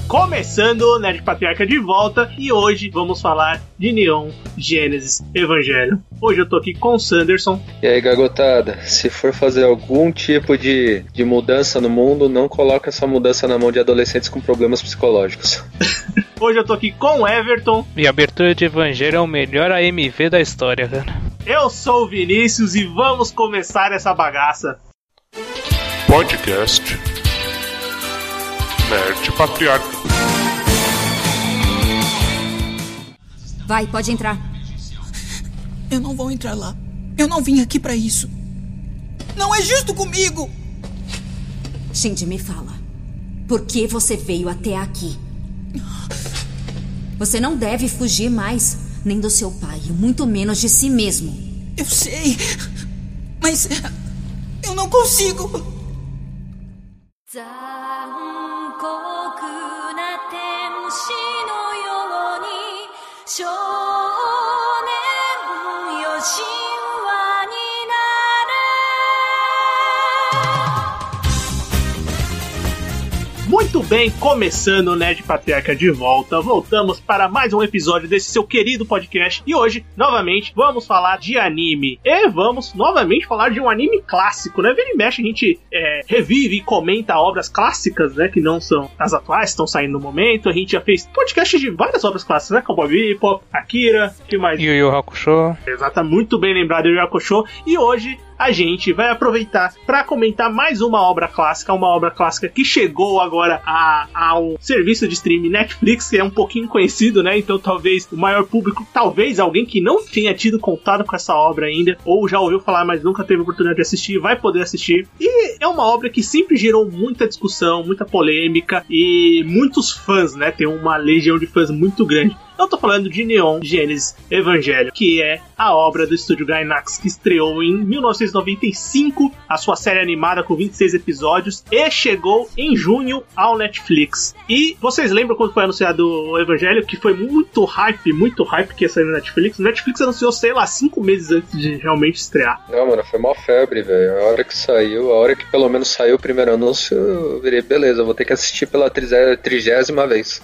Começando o Nerd Patriarca de volta, e hoje vamos falar de Neon Genesis Evangelion. Hoje eu tô aqui com o Sanderson. E aí, garotada, se for fazer algum tipo de mudança no mundo, não coloca essa mudança na mão de adolescentes com problemas psicológicos. Hoje eu tô aqui com o Everton. E a abertura de Evangelion é o melhor AMV da história, cara. Eu sou o Vinícius e vamos começar essa bagaça. Podcast Nerd Patriarca. Vai, pode entrar. Eu não vou entrar lá. Eu não vim aqui pra isso. Não é justo comigo! Shinji, me fala. Por que você veio até aqui? Você não deve fugir mais, nem do seu pai, e muito menos de si mesmo. Eu sei, mas eu não consigo. Muito bem, começando o Nerd Patriarca de volta. Voltamos para mais um episódio desse seu querido podcast. E hoje, novamente, vamos falar de anime. E vamos novamente falar de um anime clássico, né? Vira e mexe, a gente revive e comenta obras clássicas, né? Que não são as atuais, estão saindo no momento. A gente já fez podcast de várias obras clássicas, né? Cowboy Bebop, Akira, que mais? Yu Yu Hakusho. Exato, muito bem lembrado, Yu Yu Hakusho. E hoje a gente vai aproveitar para comentar mais uma obra clássica que chegou agora ao serviço de streaming Netflix, que é um pouquinho conhecido, né? Então talvez o maior público, talvez alguém que não tenha tido contato com essa obra ainda, ou já ouviu falar, mas nunca teve oportunidade de assistir, vai poder assistir. E é uma obra que sempre gerou muita discussão, muita polêmica e muitos fãs, né? Tem uma legião de fãs muito grande. Eu tô falando de Neon Genesis Evangelion, que é a obra do estúdio Gainax, que estreou em 1995, a sua série animada com 26 episódios, e chegou em junho ao Netflix. E vocês lembram quando foi anunciado o Evangelion, que foi muito hype que ia sair no Netflix? O Netflix anunciou, sei lá, 5 meses antes de realmente estrear. Não, mano, foi mó febre, velho. A hora que saiu, a hora que pelo menos saiu o primeiro anúncio, eu virei, beleza, eu vou ter que assistir pela 30ª vez.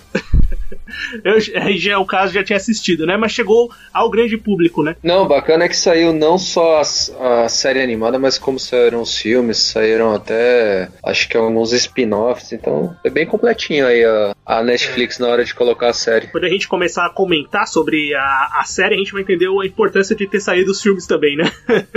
O caso já tinha assistido, né? Mas chegou ao grande público, né? Não, bacana é que saiu não só a série animada, mas como saíram os filmes, saíram até, acho que alguns spin-offs, então é bem completinho aí a Netflix na hora de colocar a série. Quando a gente começar a comentar sobre a série, a gente vai entender a importância de ter saído os filmes também, né?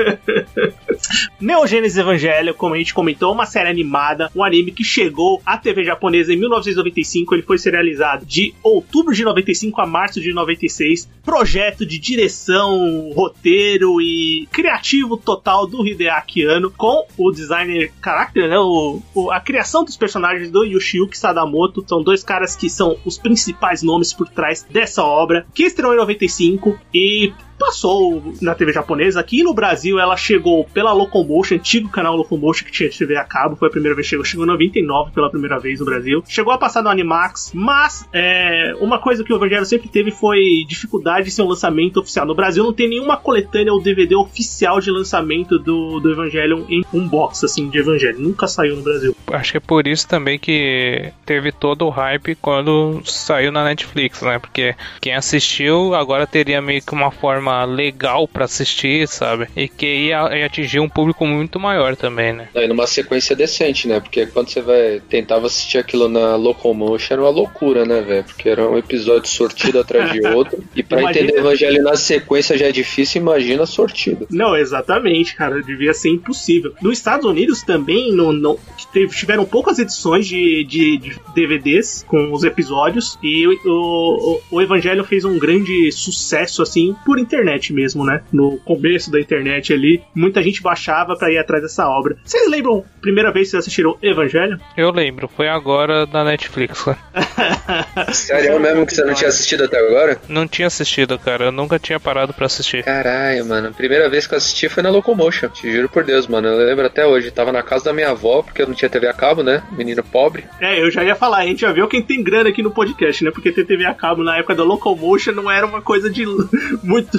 Neon Genesis Evangelion, como a gente comentou, uma série animada, um anime que chegou à TV japonesa em 1995, ele foi serializado de outubro de 95 a março de 96, projeto de direção, roteiro e criativo total do Hideaki Anno, com o designer character, né, a criação dos personagens do Yoshiyuki Sadamoto. São dois caras que são os principais nomes por trás dessa obra, que estreou em 95 e passou na TV japonesa. Aqui no Brasil ela chegou pela Locomotion, antigo canal Locomotion que tinha TV a cabo, foi a primeira vez que chegou em 99 pela primeira vez no Brasil. Chegou a passar no Animax, mas uma coisa que o Evangelho sempre teve foi dificuldade de ser um lançamento oficial. No Brasil não tem nenhuma coletânea ou DVD oficial de lançamento do Evangelion em um box assim de Evangelion. Nunca saiu no Brasil. Acho que é por isso também que teve todo o hype quando saiu na Netflix, né? Porque quem assistiu agora teria meio que uma forma legal pra assistir, sabe? E que ia atingir um público muito maior também, né? E numa sequência decente, né? Porque quando você tentava assistir aquilo na Locomotion era uma loucura, né, velho? Porque era um episódio sortido atrás de outro. E pra entender o Evangelho na sequência já é difícil, imagina sortido. Não, exatamente, cara. Devia ser impossível. Nos Estados Unidos também tiveram poucas edições de DVDs com os episódios. E o Evangelho fez um grande sucesso, assim, por internet mesmo, né? No começo da internet ali, muita gente baixava pra ir atrás dessa obra. Vocês lembram a primeira vez que vocês assistiram Evangelho? Eu lembro, foi agora na Netflix. Sério mesmo que você não tinha assistido até agora? Não tinha assistido, cara, eu nunca tinha parado pra assistir. Caralho, mano, a primeira vez que eu assisti foi na Locomotion, te juro por Deus, mano, eu lembro até hoje, tava na casa da minha avó, porque eu não tinha TV a cabo, né? Menino pobre. Eu já ia falar, a gente já viu quem tem grana aqui no podcast, né? Porque ter TV a cabo na época da Locomotion não era uma coisa de muito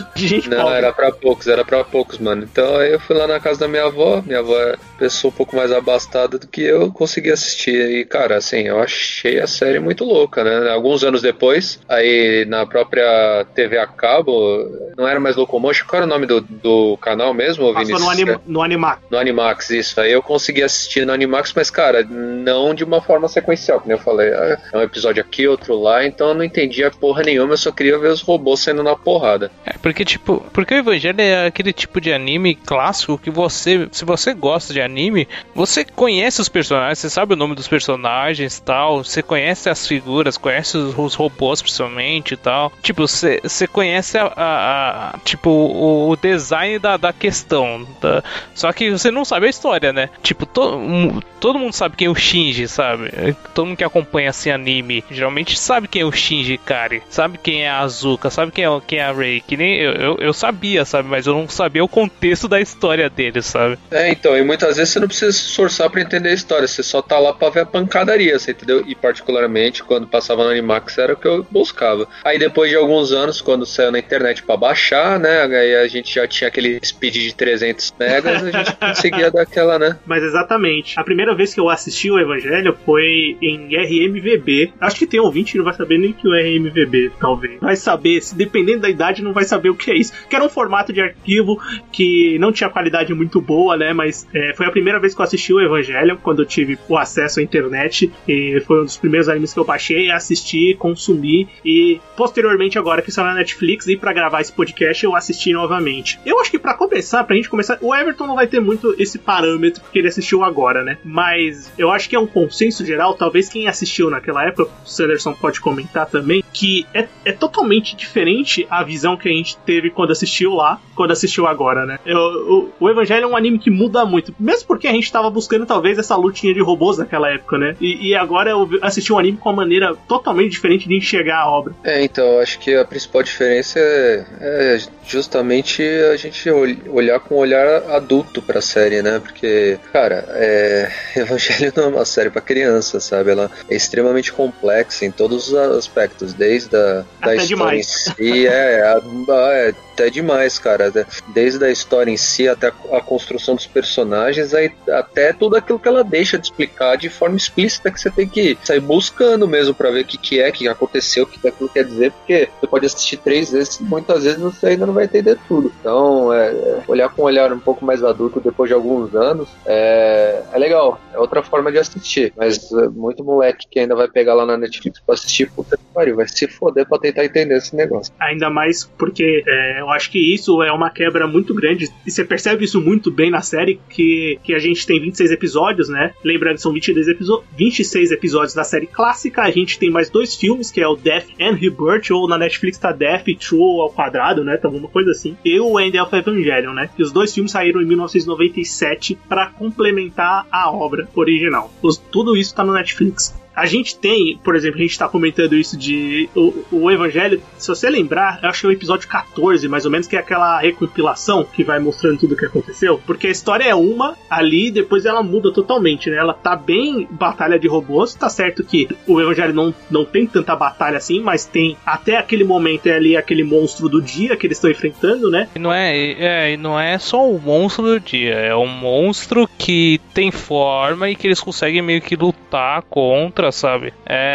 de gente Não, pobre. era pra poucos, mano. Então aí eu fui lá na casa da minha avó é pessoa um pouco mais abastada do que eu, consegui assistir. E, cara, assim, eu achei a série muito louca, né? Alguns anos depois, aí na própria TV a cabo, não era mais Locomotion, qual era o nome do canal mesmo, Passou Vinícius? no Animax. No Animax, isso. Aí eu consegui assistir no Animax, mas, cara, não de uma forma sequencial, como eu falei. É um episódio aqui, outro lá, então eu não entendia porra nenhuma, eu só queria ver os robôs saindo na porrada. Porque o Evangelho é aquele tipo de anime clássico que se você gosta de anime, você conhece os personagens, você sabe o nome dos personagens e tal, você conhece as figuras, conhece os robôs principalmente e tal. Tipo, você conhece tipo, o design da questão. Só que você não sabe a história, né? Tipo, todo mundo sabe quem é o Shinji, sabe? Todo mundo que acompanha assim anime, geralmente sabe quem é o Shinji Ikari, sabe quem é a Azuka, sabe quem é a Rei, que nem eu sabia, sabe? Mas eu não sabia o contexto da história dele, sabe? Então, e muitas vezes você não precisa se esforçar pra entender a história, você só tá lá pra ver a pancadaria, você entendeu? E particularmente, quando passava no Animax, era o que eu buscava. Aí depois de alguns anos, quando saiu na internet pra baixar, né, aí a gente já tinha aquele speed de 300 megas, a gente conseguia dar aquela, né? Mas exatamente. A primeira vez que eu assisti o Evangelho foi em RMVB. Acho que tem ouvinte que não vai saber nem que o RMVB, talvez. Vai saber, dependendo da idade, não vai saber o que é isso. Que era um formato de arquivo que não tinha qualidade muito boa, né? Mas foi a primeira vez que eu assisti o Evangelho, quando eu tive o acesso à internet. E foi um dos primeiros animes que eu baixei, assisti, consumi. E posteriormente, agora que saiu na Netflix, e pra gravar esse podcast, eu assisti novamente. Eu acho que pra gente começar, o Everton não vai ter muito esse parâmetro, porque ele assistiu agora, né? Mas eu acho que é um consenso geral, talvez quem assistiu naquela época, o Sanderson pode comentar também, que é totalmente diferente a visão que a gente teve quando assistiu lá, quando assistiu agora, né? O Evangelho é um anime que muda muito, mesmo porque a gente tava buscando talvez essa lutinha de robôs naquela época, né? E agora eu assisti um anime com uma maneira totalmente diferente de enxergar a obra. Então, acho que a principal diferença é justamente a gente olhar com um olhar adulto pra série, né? Porque, cara, Evangelho não é uma série pra criança, sabe? Ela é extremamente complexa em todos os aspectos, desde da história em si, até demais, cara. Desde a história em si até a construção dos personagens, aí, até tudo aquilo que ela deixa de explicar de forma explícita, que você tem que sair buscando mesmo pra ver o que aconteceu, o que aquilo quer dizer, porque você pode assistir 3 vezes, muitas vezes você ainda não vai entender tudo. Então, olhar com um olhar um pouco mais adulto depois de alguns anos é legal, é outra forma de assistir, mas muito moleque que ainda vai pegar lá na Netflix pra assistir, puta que pariu, vai se foder pra tentar entender esse negócio. Ainda mais porque eu acho que isso é uma quebra muito grande, e você percebe isso muito bem na série, que a gente tem 26 episódios, né? Lembrando que são 26 episódios da série clássica, a gente tem mais 2 filmes, que é o Death and Rebirth, ou na Netflix tá Death True ao quadrado, né? Então, alguma coisa assim. E o End of Evangelion, né? Que os 2 filmes saíram em 1997 pra complementar a obra original. Tudo isso tá no Netflix. A gente tem, por exemplo, a gente tá comentando isso de o Evangelho, se você lembrar, eu acho que é o episódio 14, mais ou menos, que é aquela recompilação que vai mostrando tudo o que aconteceu, porque a história é uma ali, depois ela muda totalmente, né? Ela tá bem batalha de robôs, tá certo que o Evangelho não tem tanta batalha assim, mas tem até aquele momento ali aquele monstro do dia que eles estão enfrentando, né? E não é só o monstro do dia, é um monstro que tem forma e que eles conseguem meio que lutar contra, sabe?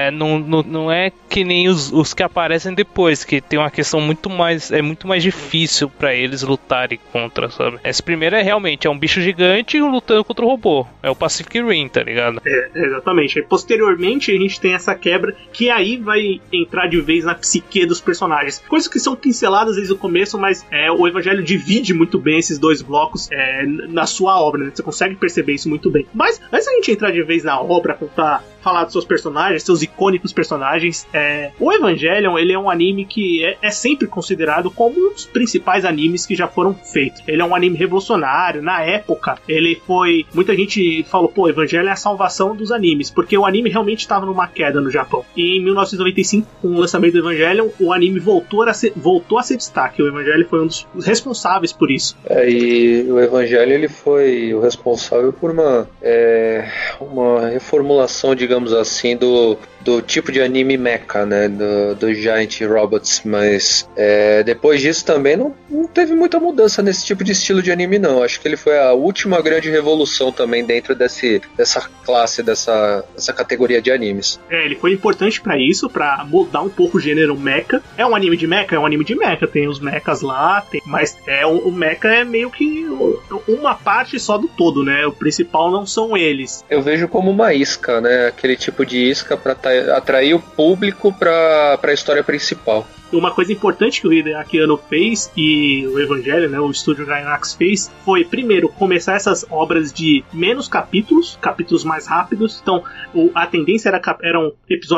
Não é que nem os que aparecem depois, que tem uma questão muito mais difícil pra eles lutarem contra, sabe? Esse primeiro realmente um bicho gigante lutando contra o robô, é o Pacific Rim, tá ligado? Exatamente. Aí, posteriormente a gente tem essa quebra que aí vai entrar de vez na psique dos personagens, coisas que são pinceladas desde o começo, mas o Evangelho divide muito bem esses 2 blocos na sua obra, né? Você consegue perceber isso muito bem. Mas antes da gente entrar de vez na obra, falar dos seus personagens, seus icônicos personagens, o Evangelion, ele é um anime que é sempre considerado como um dos principais animes que já foram feitos. Ele é um anime revolucionário. Na época, ele foi... Muita gente falou, pô, Evangelion é a salvação dos animes, porque o anime realmente estava numa queda no Japão. E em 1995, com o lançamento do Evangelion, o anime voltou a ser destaque. O Evangelion foi um dos responsáveis por isso. E o Evangelion, ele foi o responsável por uma reformulação, digamos assim, do tipo de anime mecha, né, do Giant Robots, mas depois disso também não teve muita mudança nesse tipo de estilo de anime, não. Acho que ele foi a última grande revolução também dentro dessa classe, dessa categoria de animes. Ele foi importante pra isso, pra mudar um pouco o gênero mecha. É um anime de mecha? É um anime de mecha, tem os mechas lá, mas o mecha é meio que uma parte só do todo, né? O principal não são eles. Eu vejo como uma isca, né? Aquele tipo de isca pra atrair o público pra história principal. Uma coisa importante que o Hideaki Anno fez, e o Evangelho, né, o estúdio Gainax fez, foi, primeiro, começar essas obras de menos capítulos mais rápidos. Então, a tendência eram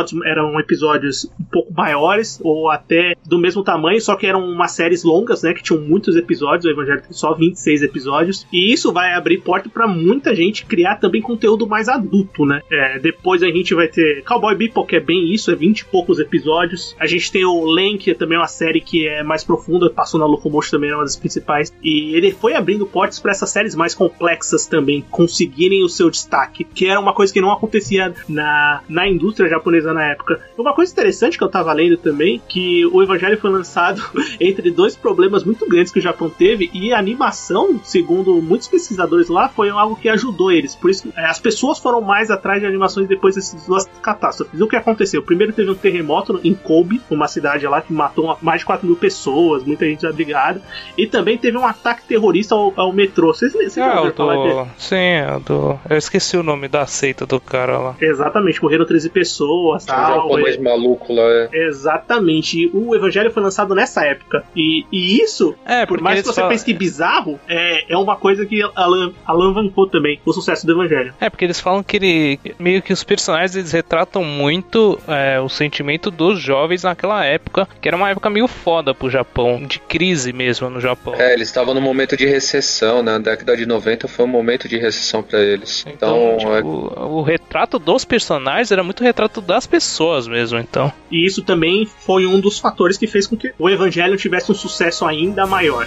episódios um pouco maiores, ou até do mesmo tamanho, só que eram umas séries longas, né, que tinham muitos episódios. O Evangelho tem só 26 episódios, e isso vai abrir porta pra muita gente criar também conteúdo mais adulto, né. Depois a gente vai ter Cowboy Bebop, que é bem isso, 20 e poucos episódios. A gente tem o Len, que é também uma série que é mais profunda, passou na Locomotion também, é uma das principais, e ele foi abrindo portas para essas séries mais complexas também conseguirem o seu destaque, que era uma coisa que não acontecia na indústria japonesa na época. Uma coisa interessante que eu tava lendo também, que o Evangelho foi lançado entre dois problemas muito grandes que o Japão teve, e a animação, segundo muitos pesquisadores lá, foi algo que ajudou eles. Por isso, as pessoas foram mais atrás de animações depois dessas duas catástrofes. O que aconteceu? Primeiro teve um terremoto em Kobe, uma cidade lá que matou mais de 4.000 pessoas, muita gente abrigada, e também teve um ataque terrorista ao metrô. Vocês já ouviram falar dele? Sim, eu esqueci o nome da seita do cara lá. Exatamente, morreram 13 pessoas, tal. O japonês maluco lá, Exatamente, e o Evangelho foi lançado nessa época, e isso, por mais que você pense que bizarro, é uma coisa que alavancou também o sucesso do Evangelho. Porque eles falam que meio que os personagens, eles retratam muito o sentimento dos jovens naquela época, que era uma época meio foda pro Japão, de crise mesmo no Japão. Eles estavam num momento de recessão, né? A década de 90 foi um momento de recessão pra eles. Então o retrato dos personagens era muito retrato das pessoas mesmo, então. E isso também foi um dos fatores que fez com que o Evangelho tivesse um sucesso ainda maior.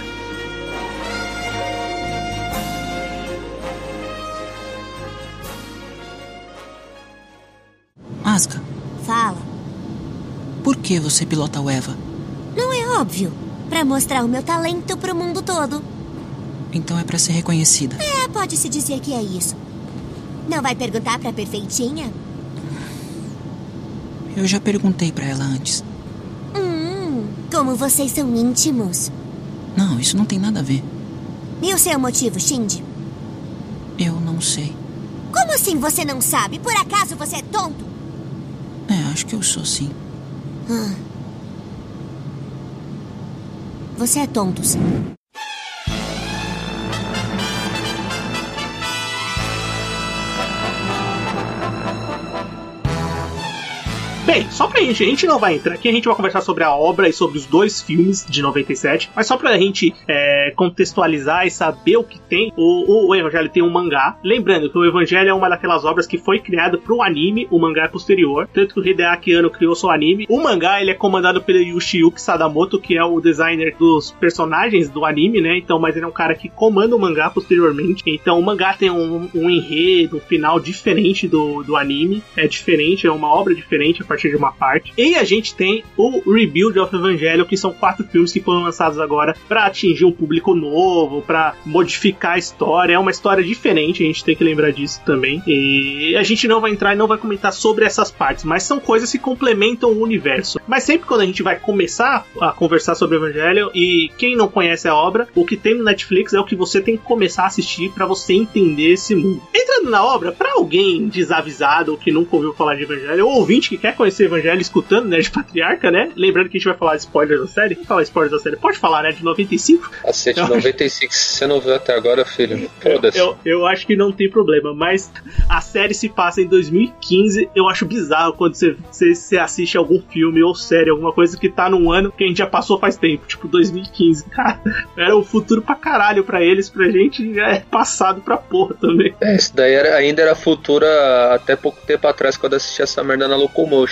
Asuka. Fala. Por que você pilota o Eva? Não é óbvio. Pra mostrar o meu talento pro mundo todo. Então é pra ser reconhecida. Pode-se dizer que é isso. Não vai perguntar pra Perfeitinha? Eu já perguntei pra ela antes. Como vocês são íntimos. Não, isso não tem nada a ver. E o seu motivo, Shinji? Eu não sei. Como assim você não sabe? Por acaso você é tonto? Acho que eu sou, sim. Você é tonto, sim. Bem, só pra gente não vai entrar aqui, a gente vai conversar sobre a obra e sobre os dois filmes de 97, mas só pra gente contextualizar e saber o que tem, o Evangelho tem um mangá. Lembrando que o Evangelho é uma daquelas obras que foi criada pro anime, o mangá é posterior, tanto que o Hideaki Anno criou seu anime. O mangá, ele é comandado pelo Yoshiyuki Sadamoto, que é o designer dos personagens do anime, né, então, mas ele é um cara que comanda o mangá posteriormente. Então o mangá tem um enredo, um final diferente do anime, é diferente, é uma obra diferente a partir de uma parte. E a gente tem o Rebuild of Evangelion, que são 4 filmes que foram lançados agora para atingir um público novo, para modificar a história. É uma história diferente, a gente tem que lembrar disso também. E a gente não vai entrar e não vai comentar sobre essas partes, mas são coisas que complementam o universo. Mas sempre quando a gente vai começar a conversar sobre Evangelion, e quem não conhece a obra, o que tem no Netflix é o que você tem que começar a assistir para você entender esse mundo. Entrando na obra, para alguém desavisado ou que nunca ouviu falar de Evangelion, ou ouvinte que quer conhecer Evangelho escutando, né, de Patriarca, né? Lembrando que a gente vai falar de spoilers da série. Vamos falar de spoilers da série. Pode falar, né? De 95? Cacete, 95. Se você não viu até agora, filho, foda-se. Eu acho que não tem problema, mas a série se passa em 2015. Eu acho bizarro quando você assiste algum filme ou série, alguma coisa que tá num ano que a gente já passou faz tempo, tipo 2015. Cara, era o futuro pra caralho pra eles, pra gente já é passado pra porra também. Isso daí ainda era futuro até pouco tempo atrás, quando eu assisti essa merda na Locomotion.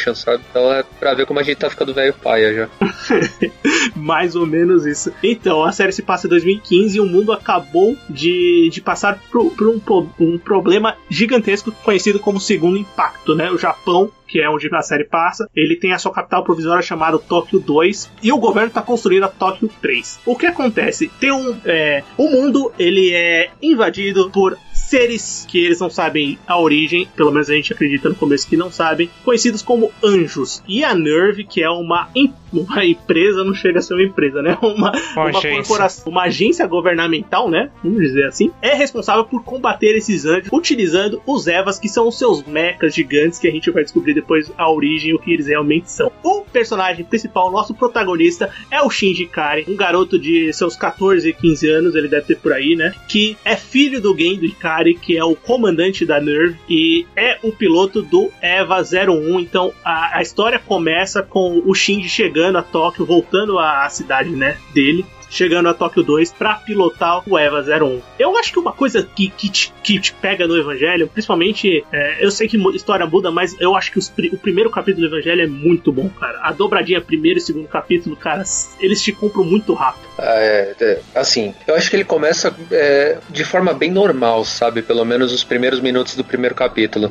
Motion, sabe? Então é pra ver como a gente tá ficando velho paia já. Mais ou menos isso. Então, a série se passa em 2015 e o mundo acabou de passar por um problema gigantesco conhecido como Segundo Impacto, né? O Japão, que é onde a série passa, ele tem a sua capital provisória chamada Tóquio 2 e o governo está construindo a Tóquio 3. O que acontece? Tem o mundo, ele é invadido por seres que eles não sabem a origem, pelo menos a gente acredita no começo que não sabem, conhecidos como anjos. E a NERV, que é uma empresa, não chega a ser uma empresa, né? Uma corporação, uma agência governamental, né? Vamos dizer assim, é responsável por combater esses anjos utilizando os Evas, que são os seus mechas gigantes, que a gente vai descobrir depois a origem e o que eles realmente são. O personagem principal, nosso protagonista, é o Shinji Ikari, um garoto de seus 14 e 15 anos, ele deve ter por aí, né? Que é filho do Gendo Ikari, que é o comandante da NERV e é o piloto do EVA 01. Então a história começa com o Shinji chegando a Tóquio, voltando à cidade, né, dele, chegando a Tóquio 2 para pilotar o EVA 01. Eu acho que uma coisa que te pega no Evangelho, principalmente, eu sei que a história muda, mas eu acho que o primeiro capítulo do Evangelho é muito bom, cara. A dobradinha primeiro e segundo capítulo, cara, eles te compram muito rápido. Assim, eu acho que ele começa de forma bem normal, sabe? Pelo menos os primeiros minutos do primeiro capítulo.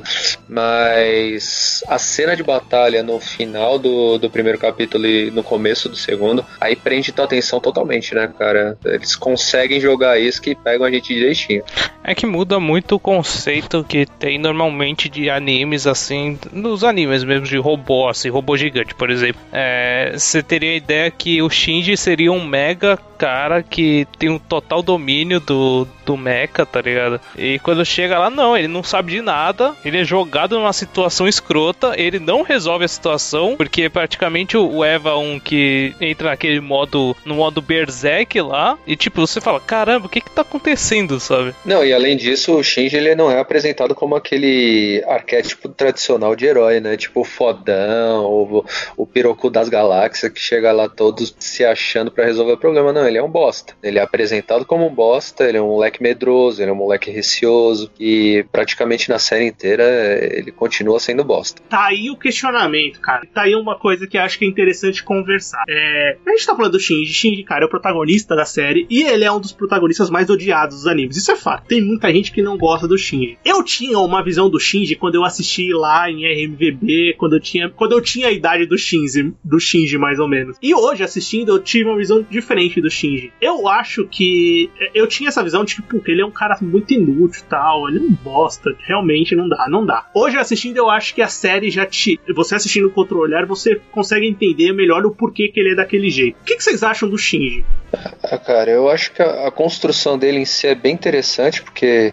Mas a cena de batalha no final do primeiro capítulo e no começo do segundo, aí prende tua atenção totalmente, né, cara? Eles conseguem jogar isso que pegam a gente direitinho. É que muda muito o conceito que tem normalmente de animes, assim, nos animes mesmo de robô, assim, robô gigante, por exemplo. Você teria a ideia que o Shinji seria um mega cara que tem um total domínio do mecha, tá ligado? E quando chega lá, não, ele não sabe de nada, ele é jogado numa situação escrota, ele não resolve a situação, porque praticamente o EVA 1 que entra naquele modo, no modo Berserk lá, e tipo, você fala, caramba, o que tá acontecendo, sabe? Não, e além disso, o Shinji, ele não é apresentado como aquele arquétipo tradicional de herói, né? Tipo o fodão, o pirocu das galáxias, que chega lá todos se achando pra resolver o problema. Não, ele é um bosta. Ele é apresentado como um bosta, ele é um moleque medroso, ele é um moleque receoso, e praticamente na série inteira ele continua sendo bosta. Tá aí o questionamento, cara. Tá aí uma coisa que eu acho que é interessante conversar. A gente tá falando do Shinji, cara, é o protagonista da série, e ele é um dos protagonistas mais odiados dos animes. Isso é fato. Tem muita gente que não gosta do Shinji. Eu tinha uma visão do Shinji quando eu assisti lá em RMVB, quando eu tinha a idade do Shinji, mais ou menos. E hoje, assistindo, eu tive uma visão diferente do Shinji. Eu acho que eu tinha essa visão de que, puta, ele é um cara muito inútil e tal, ele é um bosta, realmente não dá. Hoje, assistindo, eu acho que a série você assistindo com outro olhar, você consegue entender melhor o porquê que ele é daquele jeito. O que vocês acham do Shinji? Cara, eu acho que a construção dele em si é bem interessante, porque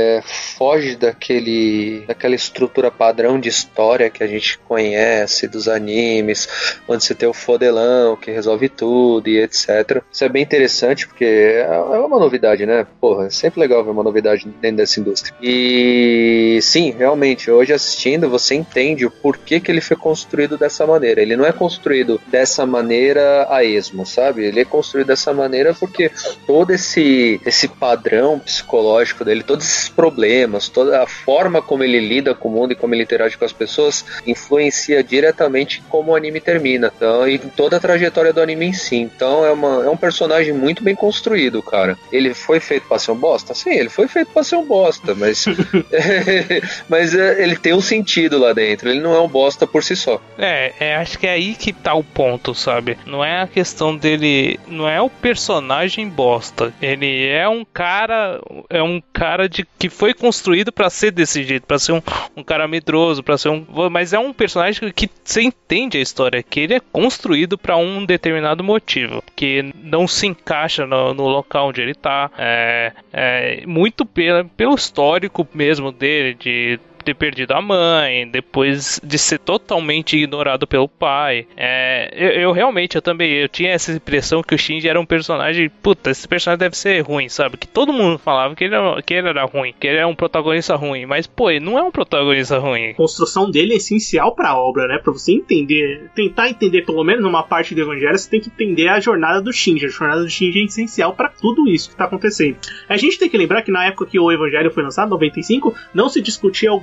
foge daquela estrutura padrão de história que a gente conhece dos animes, onde você tem o fodelão que resolve tudo e etc. Isso é bem interessante, porque é uma novidade, né? Porra, é sempre legal ver uma novidade dentro dessa indústria. E sim, realmente, hoje assistindo, você entende o porquê que ele foi construído dessa maneira. Ele não é construído dessa maneira a esmo, sabe? Ele é construído dessa maneira porque todo esse padrão psicológico dele, todos esses problemas, toda a forma como ele lida com o mundo e como ele interage com as pessoas, influencia diretamente como o anime termina. Então, e toda a trajetória do anime em si. Então é um personagem muito bem construído, cara. Ele foi feito pra ser um bosta? Sim, ele foi feito pra ser um bosta, mas mas ele tem um sentido lá dentro. Ele não é um bosta por si só. Acho que é aí que tá o ponto, sabe? Não é a questão dele, não é o personagem bosta. Ele é um cara que foi construído pra ser desse jeito, pra ser um cara medroso, pra ser mas é um personagem que você entende a história, que ele é construído pra um determinado motivo, que não se encaixa no local onde ele tá, muito pelo histórico mesmo dele, de ter perdido a mãe, depois de ser totalmente ignorado pelo pai. Eu tinha essa impressão que o Shinji era um personagem, puta, esse personagem deve ser ruim, sabe? Que todo mundo falava que ele era ruim, que ele era um protagonista ruim, mas pô, ele não é um protagonista ruim. A construção dele é essencial pra obra, né? Pra você tentar entender pelo menos uma parte do Evangelho, você tem que entender a jornada do Shinji. A jornada do Shinji é essencial pra tudo isso que tá acontecendo. A gente tem que lembrar que na época que o Evangelho foi lançado, 95, não se discutia alguns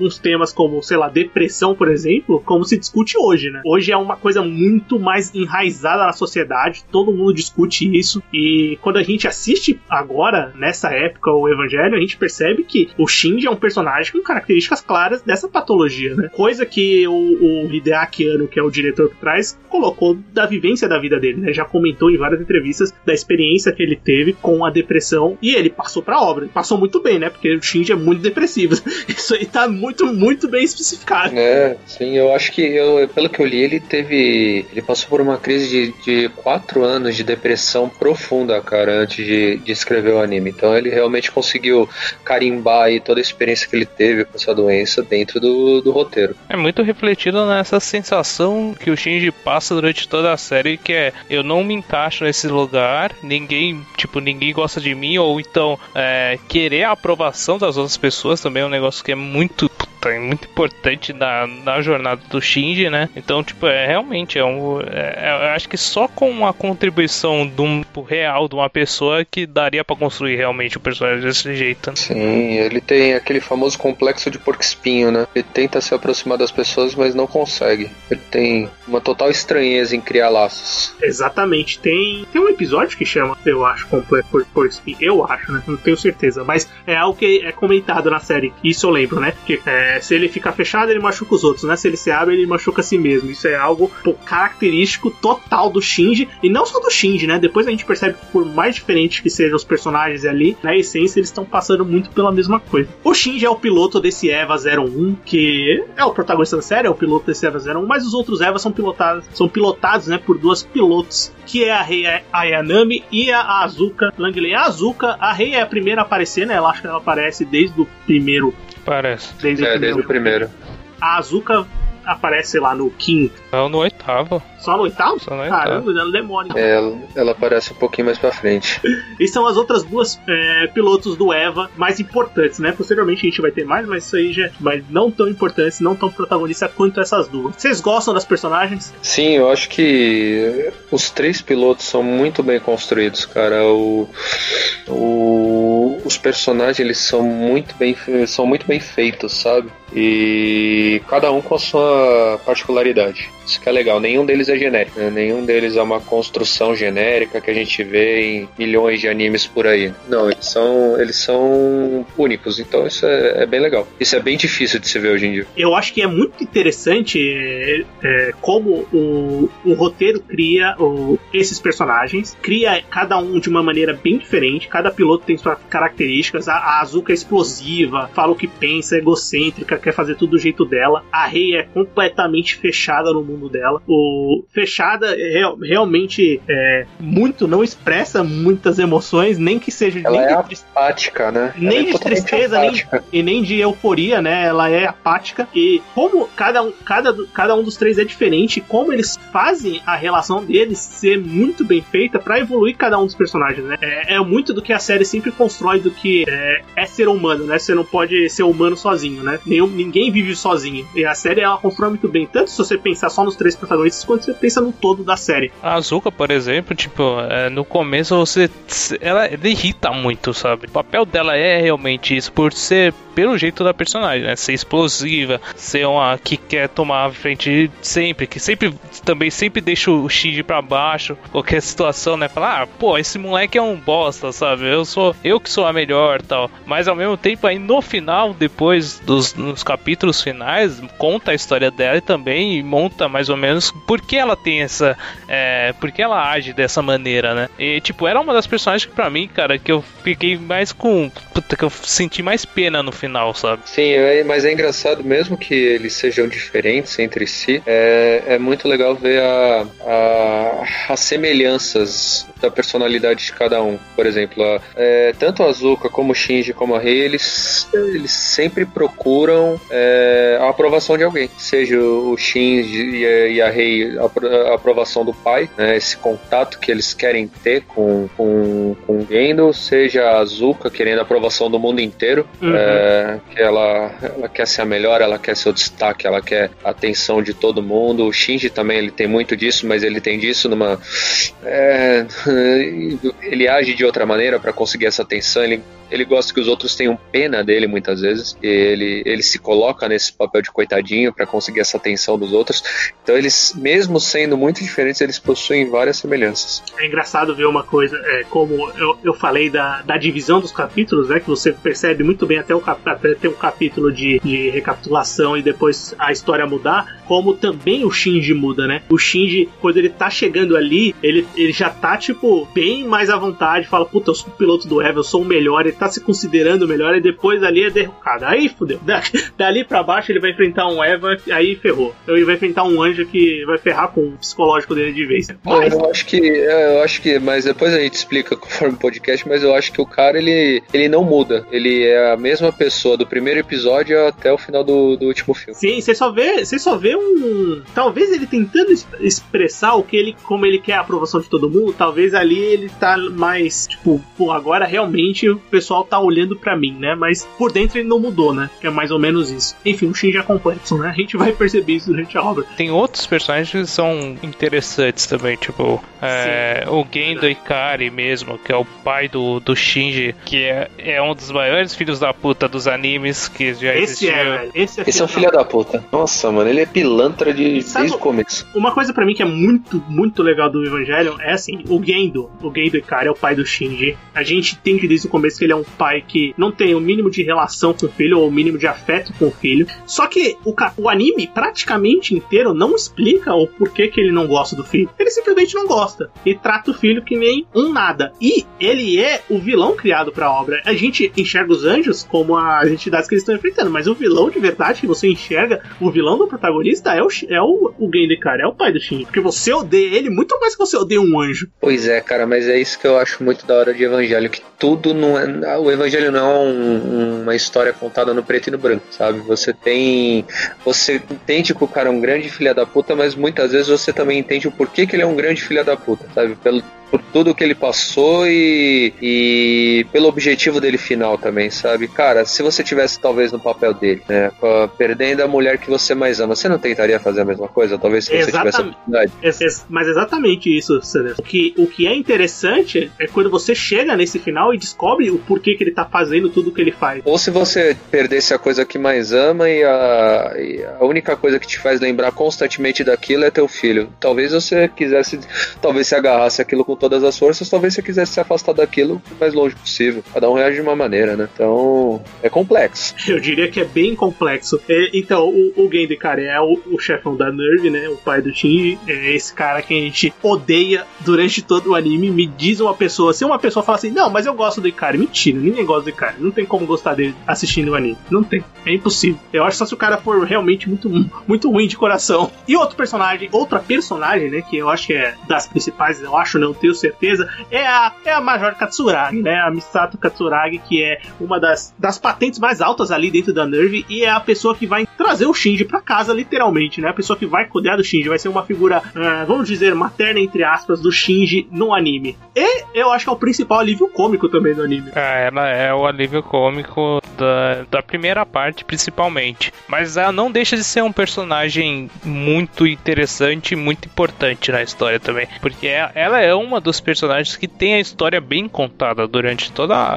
alguns temas como, sei lá, depressão, por exemplo, como se discute hoje, né? Hoje é uma coisa muito mais enraizada na sociedade, todo mundo discute isso, e quando a gente assiste agora, nessa época, o Evangelho, a gente percebe que o Shinji é um personagem com características claras dessa patologia, né? Coisa que o Hideaki Anno, que é o diretor por trás, colocou da vivência da vida dele, né? Já comentou em várias entrevistas da experiência que ele teve com a depressão, e ele passou pra obra. Ele passou muito bem, né? Porque o Shinji é muito depressivo. Isso aí tá muito, muito bem especificado. Sim, eu acho que, pelo que eu li, ele passou por uma crise de 4 anos de depressão profunda, cara, antes de escrever o anime. Então ele realmente conseguiu carimbar aí toda a experiência que ele teve com essa doença dentro do roteiro. É muito refletido nessa sensação que o Shinji passa durante toda a série, que é: eu não me encaixo nesse lugar, ninguém gosta de mim, ou então querer a aprovação das outras pessoas também é um negócio que é muito importante na jornada do Shinji, né? Então, realmente eu acho que só com a contribuição real de uma pessoa que daria pra construir realmente o personagem desse jeito. Sim, ele tem aquele famoso complexo de porco-espinho, né? Ele tenta se aproximar das pessoas, mas não consegue. Ele tem uma total estranheza em criar laços. Exatamente. Tem um episódio que chama, eu acho, complexo de porco-espinho. Eu acho, né? Não tenho certeza. Mas é algo que é comentado na série. Isso eu lembro, né? Que se ele ficar fechado, ele machuca os outros, né? Se ele se abre, ele machuca a si mesmo. Isso é algo característico total do Shinji. E não só do Shinji, né? Depois a gente percebe que, por mais diferentes que sejam os personagens ali, na essência eles estão passando muito pela mesma coisa. O Shinji é o piloto desse EVA 01, que é o protagonista da série, é o piloto desse EVA 01, mas os outros EVAs são pilotados, né, por duas pilotos, que é a Rei Ayanami e a Asuka Langley. A Asuka, a Rei é a primeira a aparecer, né? Ela acho que ela aparece desde o primeiro. Parece. Desde o primeiro. A Asuka aparece lá no quinto. Não, no 8º. Só no 8º? Só no 8º. Caramba, ela demora. Ela aparece um pouquinho mais pra frente. E são as outras duas pilotos do EVA mais importantes, né? Posteriormente a gente vai ter mais, mas isso aí já mas não tão importantes, não tão protagonistas quanto essas duas. Vocês gostam das personagens? Sim, eu acho que os 3 pilotos são muito bem construídos, cara. Os personagens, eles são muito bem feitos, sabe? E cada um com a sua particularidade. Isso que é legal. Nenhum deles é genérico, né? Nenhum deles é uma construção genérica que a gente vê em milhões de animes por aí. Não, eles são únicos. Então isso é bem legal. Isso é bem difícil de se ver hoje em dia. Eu acho que é muito interessante como o roteiro cria esses personagens. Cria cada um de uma maneira bem diferente. Cada piloto tem suas características. A Asuka é explosiva, fala o que pensa, é egocêntrica, quer fazer tudo do jeito dela. A Rei é completamente fechada no mundo dela. Fechada realmente não expressa muitas emoções, nem que seja ela é apática, né? Nem de tristeza, nem de euforia, né? Ela é apática. E como cada um dos 3 é diferente, como eles fazem a relação deles ser muito bem feita pra evoluir cada um dos personagens, né? É muito do que a série sempre constrói do que é ser humano, né? Você não pode ser humano sozinho, né? Ninguém vive sozinho. E a série, ela constrói muito bem, tanto se você pensar só nos 3 protagonistas, quanto você pensa no todo da série. A Asuka, por exemplo, no começo ela irrita muito, sabe? O papel dela é realmente isso, por ser pelo jeito da personagem, né? Ser explosiva, ser uma que quer tomar a frente sempre, que sempre deixa o Shinji pra baixo, qualquer situação, né? Falar, esse moleque é um bosta, sabe? Eu que sou a melhor, tal. Mas ao mesmo tempo, aí no final, depois nos capítulos finais, conta a história dela e também monta mais ou menos por que ela tem essa... por que ela age dessa maneira, né? E, era uma das personagens que pra mim, cara, que eu fiquei mais que eu senti mais pena no final, sabe? Sim, mas é engraçado, mesmo que eles sejam diferentes entre si, é muito legal ver as semelhanças da personalidade de cada um. Por exemplo, tanto a Asuka como o Shinji como a Rei, eles sempre procuram a aprovação de alguém, seja o Shinji e a Rei a aprovação do pai, né, esse contato que eles querem ter com o Gendo, seja a Asuka querendo a aprovação do mundo inteiro, que ela quer ser a melhor, ela quer ser o destaque, ela quer a atenção de todo mundo. O Shinji também, ele tem muito disso, mas ele tem disso ele age de outra maneira para conseguir essa atenção. ele gosta que os outros tenham pena dele muitas vezes, e ele se coloca nesse papel de coitadinho pra conseguir essa atenção dos outros. Então eles, mesmo sendo muito diferentes, eles possuem várias semelhanças. É engraçado ver uma coisa, como eu falei da divisão dos capítulos, né, que você percebe muito bem até ter um capítulo de recapitulação e depois a história mudar, como também o Shinji muda, né? O Shinji, quando ele tá chegando ali, ele já tá, tipo, bem mais à vontade, fala, puta, eu sou o piloto do Eva, eu sou o melhor, ele tá se considerando o melhor, e depois ali é derrocado. Aí fudeu. Dali pra baixo ele vai enfrentar um Eva, aí ferrou. Ele vai enfrentar um anjo que vai ferrar com o psicológico dele de vez. Mas... Eu acho que, mas depois a gente explica conforme o podcast, mas eu acho que o cara, ele não muda. Ele é a mesma pessoa do primeiro episódio até o final do último filme. Sim, você só vê um... Talvez ele tentando expressar como ele quer a aprovação de todo mundo, talvez ali ele tá mais, tipo, pô, agora realmente o pessoal tá olhando pra mim, né? Mas por dentro ele não mudou, né? Que é mais ou menos isso. Enfim, o Shinji é complexo, né? A gente vai perceber isso durante a obra. Tem outros personagens que são interessantes também, tipo o Gendo Ikari mesmo, que é o pai do Shinji, que é um dos maiores filhos da puta dos animes que já existiu. Esse é um filho da puta. Nossa, mano, ele é pilantra desde o começo. Uma coisa pra mim que é muito, muito legal do Evangelion é assim, o Gendo Ikari é o pai do Shinji. A gente entende desde o começo que ele é um pai que não tem o mínimo de relação com o filho, ou o mínimo de afeto com o filho. Só que o anime praticamente inteiro não explica o porquê que ele não gosta do filho. Ele simplesmente não gosta. E trata o filho que nem um nada. E ele é o vilão criado pra obra. A gente enxerga os anjos como as entidades que eles estão enfrentando, mas o vilão de verdade que você enxerga, o vilão do protagonista é o Gendo Ikari, é o pai do Shinji. Porque você odeia ele muito mais que você odeia um anjo. Pois é, cara, mas é isso que eu acho muito da hora de Evangelho, que tudo não é... O Evangelho não é uma história contada no preto e no branco, sabe? Você entende que o cara é um grande filho da puta, mas muitas vezes você também entende o porquê que ele é um grande filho da puta, sabe? Por tudo que ele passou e pelo objetivo dele final também, sabe? Cara, se você tivesse talvez no papel dele, né, perdendo a mulher que você mais ama, você não tentaria fazer a mesma coisa? Talvez se você tivesse a oportunidade. Mas exatamente isso, Cedar. O que é interessante é quando você chega nesse final e descobre o porquê que ele tá fazendo tudo que ele faz. Ou se você perdesse a coisa que mais ama e a única coisa que te faz lembrar constantemente daquilo é teu filho. Talvez você quisesse, talvez se agarrasse aquilo com todas as forças, talvez você quisesse se afastar daquilo o mais longe possível. Cada um reage de uma maneira, né? Então, é complexo. Eu diria que é bem complexo. Então, o Gendo Ikari é o chefão da NERV, né? O pai do Shinji. É esse cara que a gente odeia durante todo o anime. Me diz uma pessoa, se uma pessoa fala assim, não, mas eu gosto do Ikari. Mentira, ninguém gosta do Ikari. Não tem como gostar dele assistindo o anime. Não tem. É impossível. Eu acho só se o cara for realmente muito, muito ruim de coração. E outra personagem, né? Que eu acho que é das principais, eu acho, não tenho certeza, é a Major Katsuragi, né? A Misato Katsuragi, que é uma das patentes mais altas ali dentro da NERV, e é a pessoa que vai trazer o Shinji pra casa, literalmente, né? A pessoa que vai cuidar do Shinji, vai ser uma figura, vamos dizer, materna, entre aspas, do Shinji no anime. E eu acho que é o principal alívio cômico também do anime. Ela é o alívio cômico da primeira parte, principalmente. Mas ela não deixa de ser um personagem muito interessante e muito importante na história também. Porque ela é uma dos personagens que tem a história bem contada durante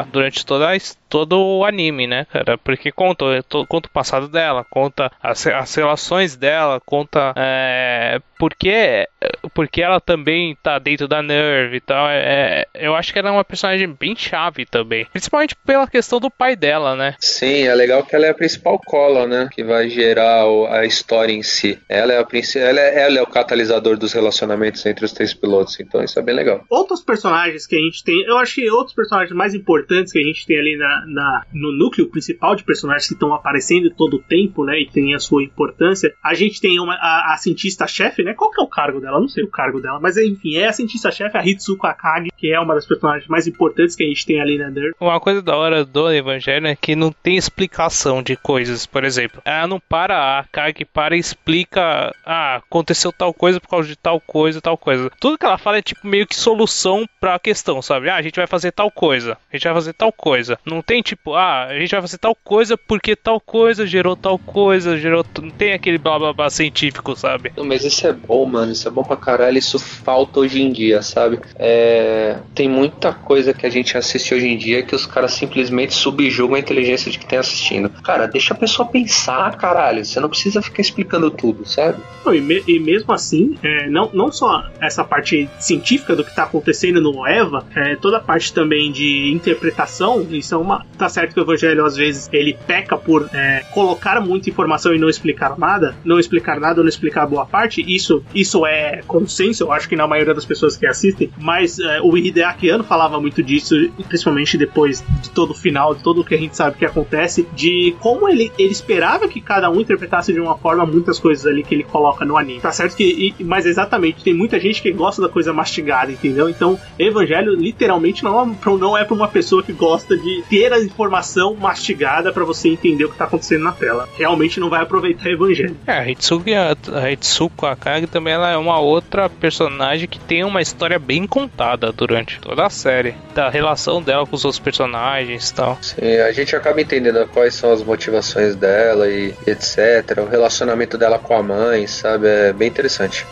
todo o anime, né, cara? Porque conta o passado dela, conta as relações dela, conta porque ela também tá dentro da NERV e tal. Eu acho que ela é uma personagem bem chave também, principalmente pela questão do pai dela, né? Sim, é legal que ela é a principal cola, né, que vai gerar a história em si. Ela é o catalisador dos relacionamentos entre os três pilotos, então isso é bem legal. Outros personagens que a gente tem, eu acho que outros personagens mais importantes que a gente tem ali no núcleo principal de personagens que estão aparecendo todo o tempo, né, e tem a sua importância. A gente tem a cientista-chefe, né? Qual que é o cargo dela? Eu não sei o cargo dela, mas enfim, é a cientista-chefe, a Hitsuko Akagi, que é uma das personagens mais importantes que a gente tem ali na NERV. Uma coisa da hora do Evangelho é que não tem explicação de coisas, por exemplo. Ela não para, a Akagi para e explica, aconteceu tal coisa por causa de tal coisa, tal coisa. Tudo que ela fala é tipo meio que solução pra questão, sabe? A gente vai fazer tal coisa, a gente vai fazer tal coisa. Não tem tipo, a gente vai fazer tal coisa porque tal coisa gerou tal coisa, não tem aquele blá blá blá científico, sabe? Não, mas isso é bom, mano, isso é bom pra caralho, isso falta hoje em dia, sabe? Tem muita coisa que a gente assiste hoje em dia que os caras simplesmente subjugam a inteligência de quem tá assistindo. Cara, deixa a pessoa pensar, caralho, você não precisa ficar explicando tudo, sabe? Não, e mesmo assim, não só essa parte científica do que tá acontecendo no Eva, toda a parte também de interpretação, isso tá certo que o Evangelho às vezes ele peca por colocar muita informação e não explicar nada ou não explicar boa parte. Isso é consenso, eu acho que na maioria das pessoas que assistem, mas o Hideaki Anno falava muito disso, principalmente depois de todo o final, de tudo o que a gente sabe que acontece, de como ele esperava que cada um interpretasse de uma forma muitas coisas ali que ele coloca no anime. Tá certo que, mas exatamente, tem muita gente que gosta da coisa mastigada, entendeu? Então, Evangelho literalmente não é pra uma pessoa que gosta de ter a informação mastigada pra você entender o que tá acontecendo na tela. Realmente não vai aproveitar Evangelho. A Hitsuko Akagi também ela é uma outra personagem que tem uma história bem contada durante toda a série, da relação dela com os outros personagens e tal. Sim, a gente acaba entendendo quais são as motivações dela e etc, o relacionamento dela com a mãe, sabe, é bem interessante.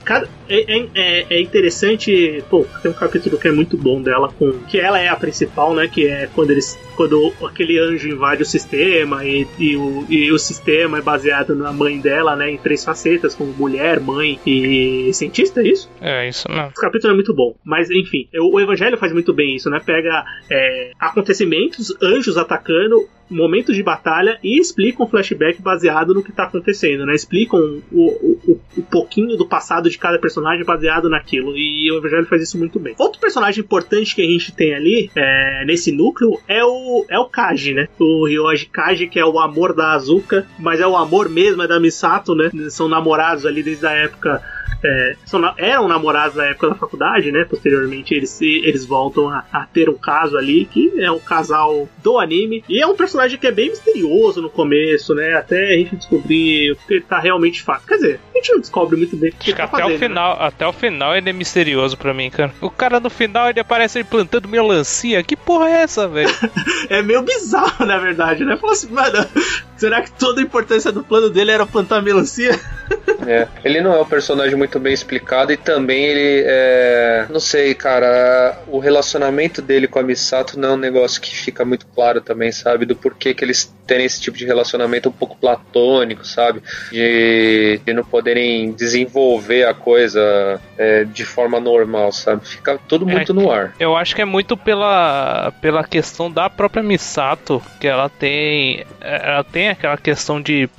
É interessante, tem um capítulo que é muito bom dela, que ela é a principal, né, que é quando aquele anjo invade o sistema e o sistema é baseado na mãe dela, né, em 3 facetas, como mulher, mãe e cientista, é isso? É, isso mesmo. Esse capítulo é muito bom, mas enfim, o Evangelho faz muito bem isso, né, pega acontecimentos, anjos atacando, momentos de batalha e explicam um flashback baseado no que tá acontecendo, né? Explicam o pouquinho do passado de cada personagem baseado naquilo, e o Evangelho faz isso muito bem. Outro personagem importante que a gente tem ali nesse núcleo é o Kaji, né? O Ryoji Kaji, que é o amor da Asuka, mas é o amor mesmo, é da Misato, né? São namorados ali desde a época. Eram namorados na época da faculdade, né? Posteriormente eles voltam a ter um caso ali, que é um casal do anime, e é um personagem que é bem misterioso no começo, né? Até a gente descobrir o que ele tá realmente fazendo. Quer dizer, a gente não descobre muito bem o que ele tá fazendo. Até o final ele é misterioso pra mim, cara. O cara no final ele aparece plantando melancia. Que porra é essa, velho? É meio bizarro, na verdade, né? Falou assim, mano, será que toda a importância do plano dele era plantar melancia? Ele não é um personagem muito bem explicado, e também ele não sei, cara, o relacionamento dele com a Misato não é um negócio que fica muito claro também, sabe, do porquê que eles terem esse tipo de relacionamento um pouco platônico, sabe, de não poderem desenvolver a coisa de forma normal, sabe, fica tudo muito no ar. Eu acho que é muito pela questão da própria Misato, que ela tem aquela questão de,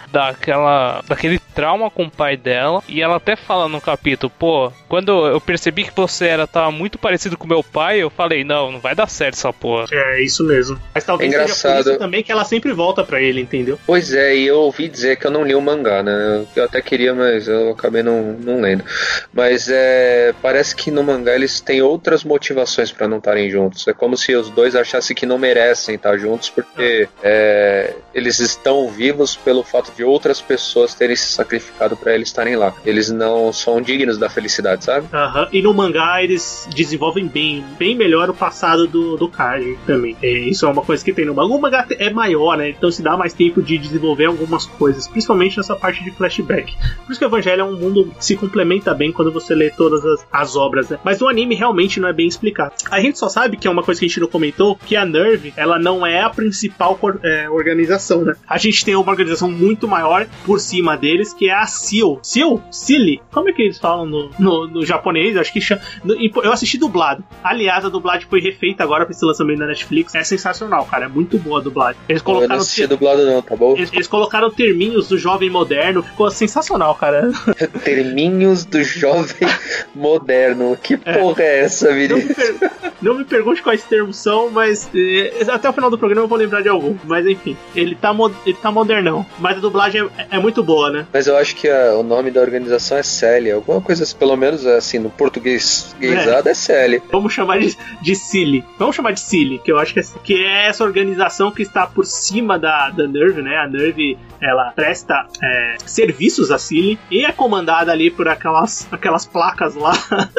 daquele trauma com o pai dela, e ela até fala no capítulo, quando eu percebi que você tava muito parecido com meu pai, eu falei, não vai dar certo essa porra. É, isso mesmo. Mas talvez seja por isso também que ela sempre volta pra ele, entendeu? Pois é, e eu ouvi dizer que eu não li o mangá, né, eu até queria, mas eu acabei não lendo. Mas parece que no mangá eles têm outras motivações pra não estarem juntos. É como se os dois achassem que não merecem estar juntos, porque eles estão vivos pelo fato de outras pessoas terem se sacrificado pra eles estarem lá. Eles não são dignos da felicidade, sabe? E no mangá eles desenvolvem bem melhor o passado do Kaji também. Isso é uma coisa que tem no mangá. O mangá é maior, né? Então se dá mais tempo de desenvolver algumas coisas, principalmente nessa parte de flashback. Por isso que o Evangelho é um mundo que se complementa bem quando você lê todas as obras, né? Mas o anime realmente não é bem explicado. A gente só sabe que é uma coisa que a gente não comentou, que a NERV, ela não é a principal organização, né? A gente tem uma organização muito maior por cima deles, que é a SEAL. SEAL? Como é que eles falam no japonês? Acho que eu assisti dublado. Aliás, a dublagem foi refeita agora pra esse lançamento da Netflix. É sensacional, cara. É muito boa a dublagem. Eu não assisti dublado não, tá bom? Eles colocaram terminhos do jovem moderno. Ficou sensacional, cara. Terminhos do jovem moderno. Que porra é essa, menino? Não me pergunte quais termos são, mas até o final do programa eu vou lembrar de algum. Mas enfim, ele tá modernão. Mas a dublagem é muito boa, né? Mas eu acho que o nome da organização é Célia. Alguma coisa, pelo menos assim, no português gaysado é Célia. Vamos chamar de Cili. Vamos chamar de Cili, que eu acho que é essa organização que está por cima da NERV, né? A NERV, ela presta serviços Silly e é comandada ali por aquelas placas lá.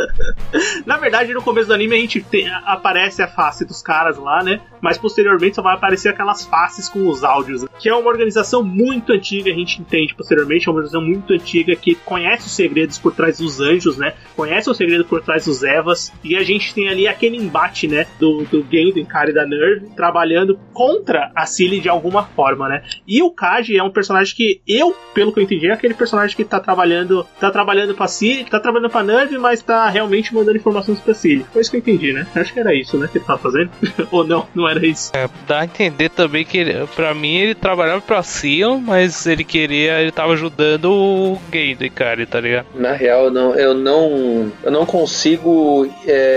Na verdade, no começo do anime a gente aparece a face dos caras lá, né? Mas posteriormente só vai aparecer aquelas faces com os áudios, que é uma organização muito antiga, a gente entende posteriormente, é uma organização muito antiga que conhece os segredos por trás dos anjos, né? Conhece o segredo por trás dos Evas, e a gente tem ali aquele embate, né? Do Gendo, Ikari e da NERV, trabalhando contra a Silly de alguma forma, né? E o Kaji é um personagem que pelo que eu entendi, é aquele personagem que tá trabalhando pra Silly, tá trabalhando pra NERV, mas tá realmente mandando informações pra Silly. Foi isso que eu entendi, né? Acho que era isso, né? Que ele tava fazendo. Ou não era isso. Dá a entender também que, pra mim, ele trabalhava pra Sion, mas ele tava ajudando o Gendo, Ikari, tá ligado? Na real, eu não consigo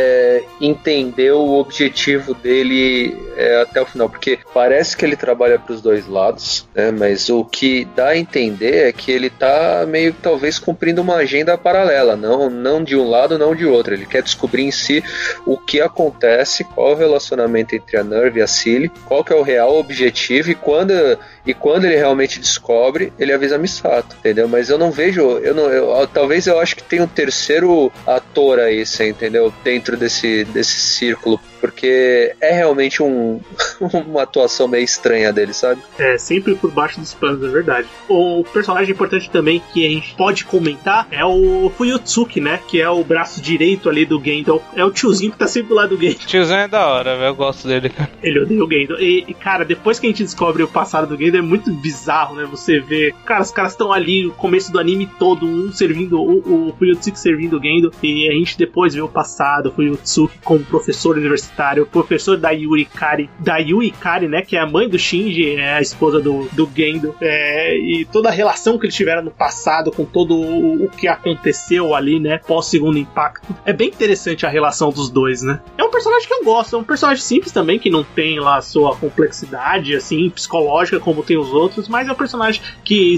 entender o objetivo dele até o final, porque parece que ele trabalha pros dois lados, né? Mas o que dá a entender é que ele tá meio que talvez cumprindo uma agenda paralela, não de um lado, não de outro. Ele quer descobrir em si o que acontece, qual é o relacionamento entre a NERV e a Silly, qual que é o real objetivo, e quando ele realmente descobre, ele avisa a Misato, entendeu? Mas eu não vejo, talvez eu acho que tem um terceiro ator aí, você entendeu? Dentro desse círculo, porque é realmente uma atuação meio estranha dele, sabe? É, sempre por baixo dos panos, é verdade. O personagem importante também que a gente pode comentar é o Fuyutsuki, né? Que é o braço direito ali do Gendo. É o tiozinho que tá sempre do lado do Gendo. O tiozinho é da hora, velho. Eu gosto dele, cara. Ele odeia o Gendo. E, cara, depois que a gente descobre o passado do Gendo, é muito bizarro, né? Você vê... Cara, os caras estão ali no começo do anime todo, um servindo... O Fuyutsuki servindo o Gendo. E a gente depois vê o passado, o Fuyutsuki como professor universitário, professor da Yui Ikari, né? Que é a mãe do Shinji, é a esposa do Gendo. E toda a relação que eles tiveram no passado, com todo o que aconteceu ali, né? Pós-segundo impacto. É bem interessante a relação dos dois, né? É um personagem que eu gosto, é um personagem simples também, que não tem lá a sua complexidade, assim, psicológica como tem os outros, mas é um personagem que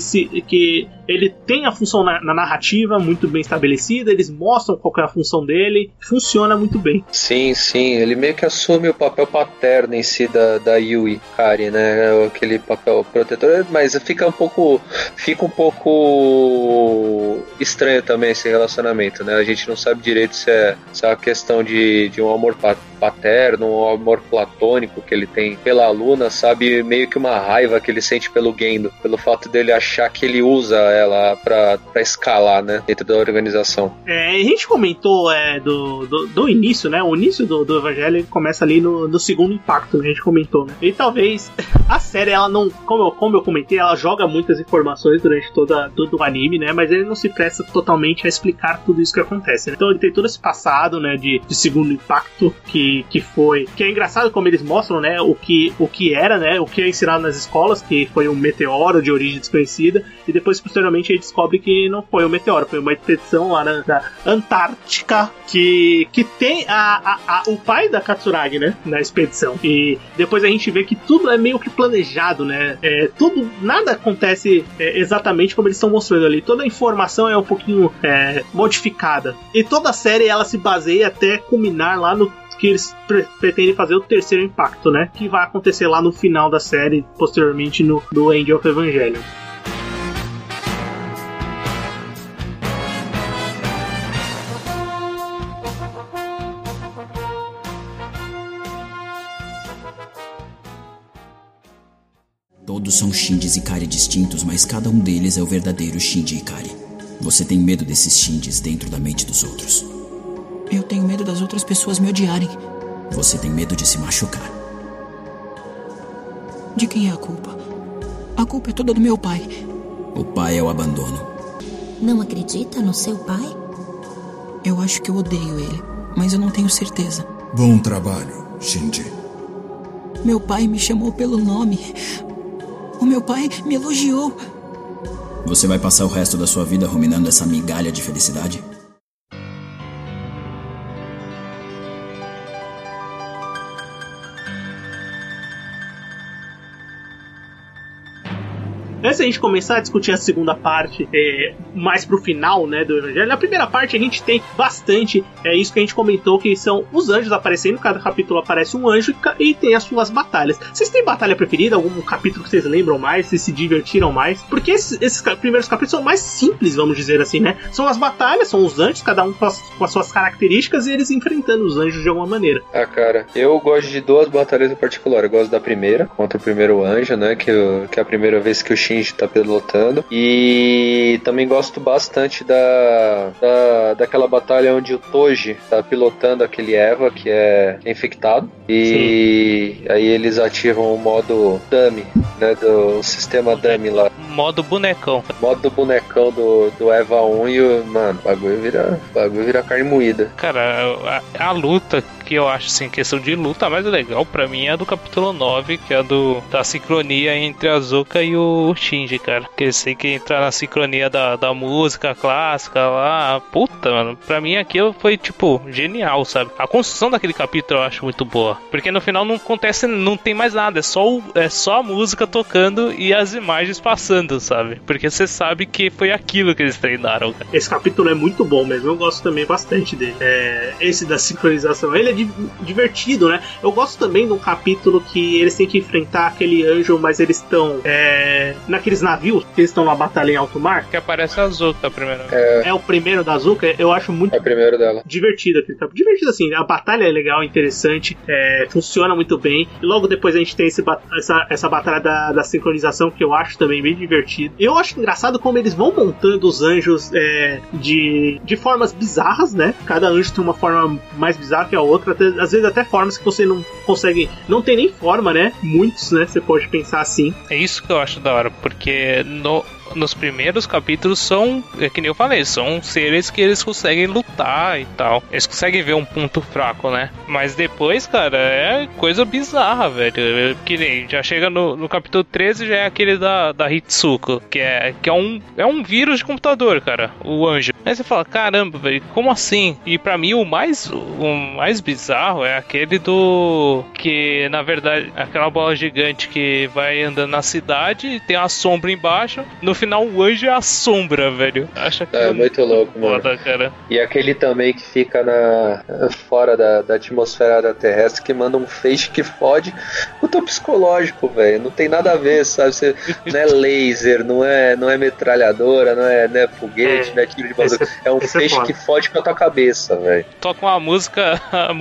ele tem a função na narrativa muito bem estabelecida, eles mostram qual que é a função dele, funciona muito bem. Sim, ele meio que assume o papel paterno em si da Yui Ikari, né? Aquele papel protetor, mas fica um pouco estranho também esse relacionamento, né? A gente não sabe direito se é uma questão de um amor paterno, um amor platônico que ele tem pela aluna, sabe? Meio que uma raiva que ele sente pelo Gendo, pelo fato dele achar que ele usa ela pra escalar, né? Dentro da organização. A gente comentou do início, né? O início do Evangelho ele começa ali no segundo impacto, né? A gente comentou, né? E talvez a série, ela não... Como eu comentei, ela joga muitas informações durante todo o anime, né? Mas ele não se presta totalmente a explicar tudo isso que acontece, né? Então ele tem todo esse passado, né? De segundo impacto que é engraçado como eles mostram, né? O que era, né? O que é ensinado nas escolas, que foi um meteoro de origem desconhecida, e depois posteriormente a gente descobre que não foi um meteoro, foi uma expedição lá na Antártica que tem o pai da Katsuragi, né? Na expedição. E depois a gente vê que tudo é meio que planejado, né? Nada acontece exatamente como eles estão mostrando ali. Toda a informação é um pouquinho modificada. E toda a série ela se baseia até culminar lá no que eles pretendem fazer o terceiro impacto, né? Que vai acontecer lá no final da série, posteriormente no End of Evangelion. Todos são Shinjis Ikari distintos, mas cada um deles é o verdadeiro Shinji Ikari. Você tem medo desses Shinjis dentro da mente dos outros. Eu tenho medo das outras pessoas me odiarem. Você tem medo de se machucar. De quem é a culpa? A culpa é toda do meu pai. O pai é o abandono. Não acredita no seu pai? Eu acho que eu odeio ele, mas eu não tenho certeza. Bom trabalho, Shinji. Meu pai me chamou pelo nome. O meu pai me elogiou. Você vai passar o resto da sua vida ruminando essa migalha de felicidade? Antes da gente começar a discutir a segunda parte, mais pro final, né, do Evangelho, na primeira parte a gente tem bastante, isso que a gente comentou, que são os anjos aparecendo, cada capítulo aparece um anjo e tem as suas batalhas. Vocês têm batalha preferida? Algum capítulo que vocês lembram mais? Vocês se divertiram mais? Porque esses primeiros capítulos são mais simples, vamos dizer assim, né? São as batalhas, são os anjos, cada um com as suas características e eles enfrentando os anjos de alguma maneira. Ah, cara, eu gosto de duas batalhas em particular. Eu gosto da primeira, contra o primeiro anjo, né? Que é a primeira vez que o Shinji tá pilotando. E também gosto bastante daquela batalha onde o Toji tá pilotando aquele Eva, que é infectado. E Sim. Aí eles ativam o modo dummy, né? Do sistema dummy lá. Modo bonecão. Modo bonecão do Eva 1 e, mano, o bagulho vira carne moída. Cara, a luta que eu acho, assim, questão de luta, a mais legal pra mim é a do capítulo 9, que é a da sincronia entre a Zuka e o Shinji, cara. Que eles têm que entrar na sincronia da música clássica lá. Puta, mano, pra mim aquilo foi, tipo, genial, sabe? A construção daquele capítulo eu acho muito boa. Porque no final não acontece, não tem mais nada, é só a música tocando e as imagens passando, sabe? Porque você sabe que foi aquilo que eles treinaram, cara. Esse capítulo é muito bom mesmo, eu gosto também bastante dele. Esse da sincronização, ele é divertido, né? Eu gosto também de um capítulo que eles têm que enfrentar aquele anjo, mas eles estão naqueles navios, que eles estão na batalha em alto mar. Que aparece a Zuka primeiro. É o primeiro da Zuka, eu acho muito primeiro dela. Divertido aquele capítulo. Divertido assim, a batalha é legal, interessante, funciona muito bem. E logo depois a gente tem essa batalha da sincronização, que eu acho também bem divertido. Eu acho engraçado como eles vão montando os anjos de formas bizarras, né? Cada anjo tem uma forma mais bizarra que a outra, às vezes até formas que você não consegue, não tem nem forma, né? Muitos, né? Você pode pensar assim. É isso que eu acho da hora, porque nos primeiros capítulos são, que nem eu falei, são seres que eles conseguem lutar e tal. Eles conseguem ver um ponto fraco, né? Mas depois, cara, é coisa bizarra, velho. Que nem, já chega no capítulo 13, já é aquele da Hitsuko, que é um vírus de computador, cara, o anjo. Aí você fala, caramba, velho, como assim? E pra mim o mais bizarro é aquele que, na verdade, aquela bola gigante que vai andando na cidade e tem a sombra embaixo. No final o anjo é a sombra, velho. Acho que é muito louco, mano. Cara. E aquele também que fica fora da atmosfera da terrestre, que manda um feixe que fode o teu psicológico, velho. Não tem nada a ver, sabe? Você não é laser, não é metralhadora, não é foguete, não é tiro de bazuca. É um feixe que fode com a tua cabeça, velho. Toca a música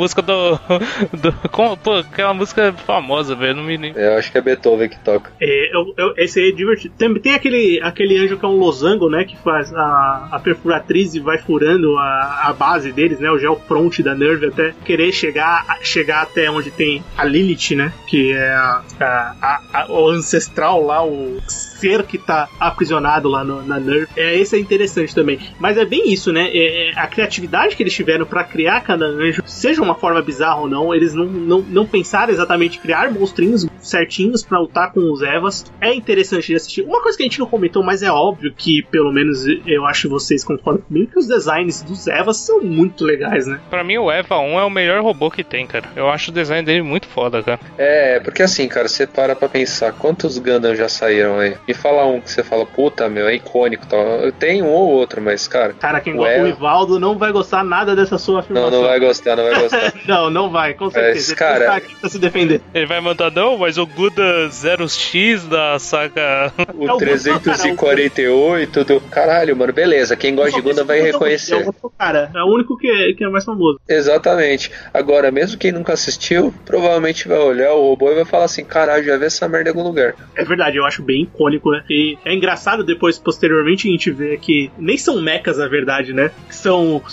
pô, aquela música famosa, velho. Não me lembro. Eu acho que é Beethoven que toca. Esse aí é divertido. Tem aquele anjo que é um losango, né? Que faz a perfuratriz e vai furando a base deles, né? O geofront da Nerve, até querer chegar até onde tem a Lilith, né? Que é o ancestral lá, o ser que tá aprisionado lá na Nerve. Esse é interessante também. Mas é bem isso, né? A criatividade que eles tiveram pra criar cada anjo, seja uma forma bizarra ou não, eles não pensaram exatamente em criar monstrinhos certinhos pra lutar com os Evas. É interessante de assistir. Uma coisa que a gente não comentou, mas é óbvio que, pelo menos eu acho que vocês concordam comigo, que os designs dos Evas são muito legais, né? Pra mim o Eva 1 é o melhor robô que tem, cara. Eu acho o design dele muito foda, cara. Porque assim, cara, você para pra pensar, quantos Gundam já saíram aí? Me fala um que você fala, puta, meu, é icônico, tal. Tem um ou outro, mas, cara... Cara, quem gosta do Ivaldo não vai gostar nada dessa sua afirmação. Não vai gostar. não vai, com certeza. Mas, cara... Ele tá aqui pra se defender. Ele vai mandar, não, mas o Gundam 0X da saga... O 348 do... Caralho, mano, beleza. Quem gosta de Gundam vai reconhecer. É o único que é mais famoso. Exatamente. Agora, mesmo quem nunca assistiu, provavelmente vai olhar o robô e vai falar assim, caralho, já vi essa merda em algum lugar. É verdade, eu acho bem icônico, né? E é engraçado depois, posteriormente, a gente vê que nem são mechas, na verdade, né? São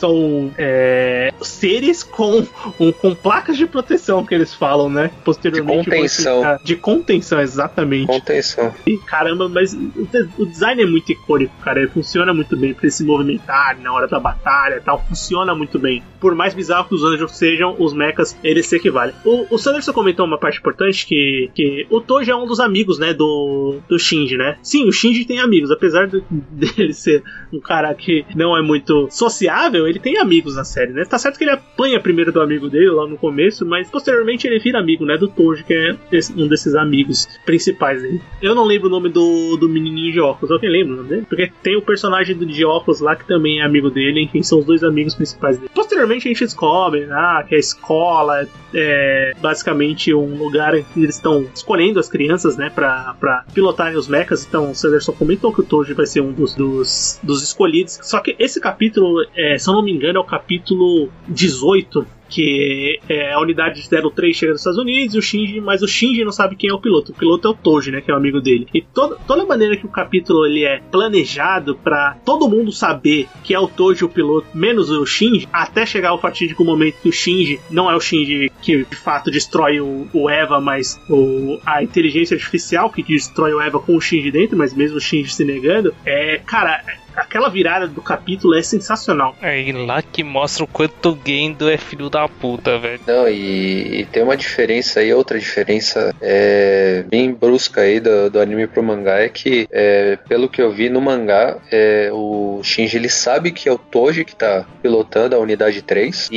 seres com placas de proteção, que eles falam, né? Posteriormente. De contenção. De contenção, exatamente. Contenção. E caramba, mas o design é muito icônico, cara. Ele funciona muito bem pra eles se movimentarem na hora da batalha e tal. Funciona muito bem. Por mais bizarro que os anjos sejam, os mechas, eles se equivalem. O Sanderson comentou uma parte importante, que o Toji é um dos amigos, né, do Shinji, né? Sim, o Shinji tem amigos. Apesar dele ser um cara que não é muito sociável, ele tem amigos na série, né? Tá certo que ele apanha primeiro do amigo dele lá no começo, mas posteriormente ele vira amigo, né, do Toji, que é desses amigos principais dele. Eu não lembro o nome do menininho de óculos. Alguém lembra o nome dele? Porque tem o personagem de óculos lá que também é amigo dele, enfim, são os dois amigos principais dele. Posteriormente a gente descobre que a escola é basicamente um lugar em que eles estão escolhendo as crianças, né, pra pilotarem os mechas. Então o Sanderson comentou que o Toji vai ser um dos escolhidos. Só que esse capítulo, se eu não me engano, é o capítulo 18, que a unidade 03 chega nos Estados Unidos, mas o Shinji não sabe quem é o piloto. O piloto é o Toji, né, que é o amigo dele. E toda a maneira que o capítulo ele é planejado pra todo mundo saber que é o Toji o piloto, menos o Shinji, até chegar ao fatídico momento que o Shinji não é o Shinji que de fato destrói o Eva, mas a inteligência artificial que destrói o Eva com o Shinji dentro, mas mesmo o Shinji se negando. Cara, aquela virada do capítulo é sensacional. É lá que mostra o quanto o Gendo é filho da puta, velho. Não, e tem uma diferença aí, outra diferença bem brusca aí do anime pro mangá, é que, pelo que eu vi no mangá, o Shinji ele sabe que é o Toji que tá pilotando a unidade 3,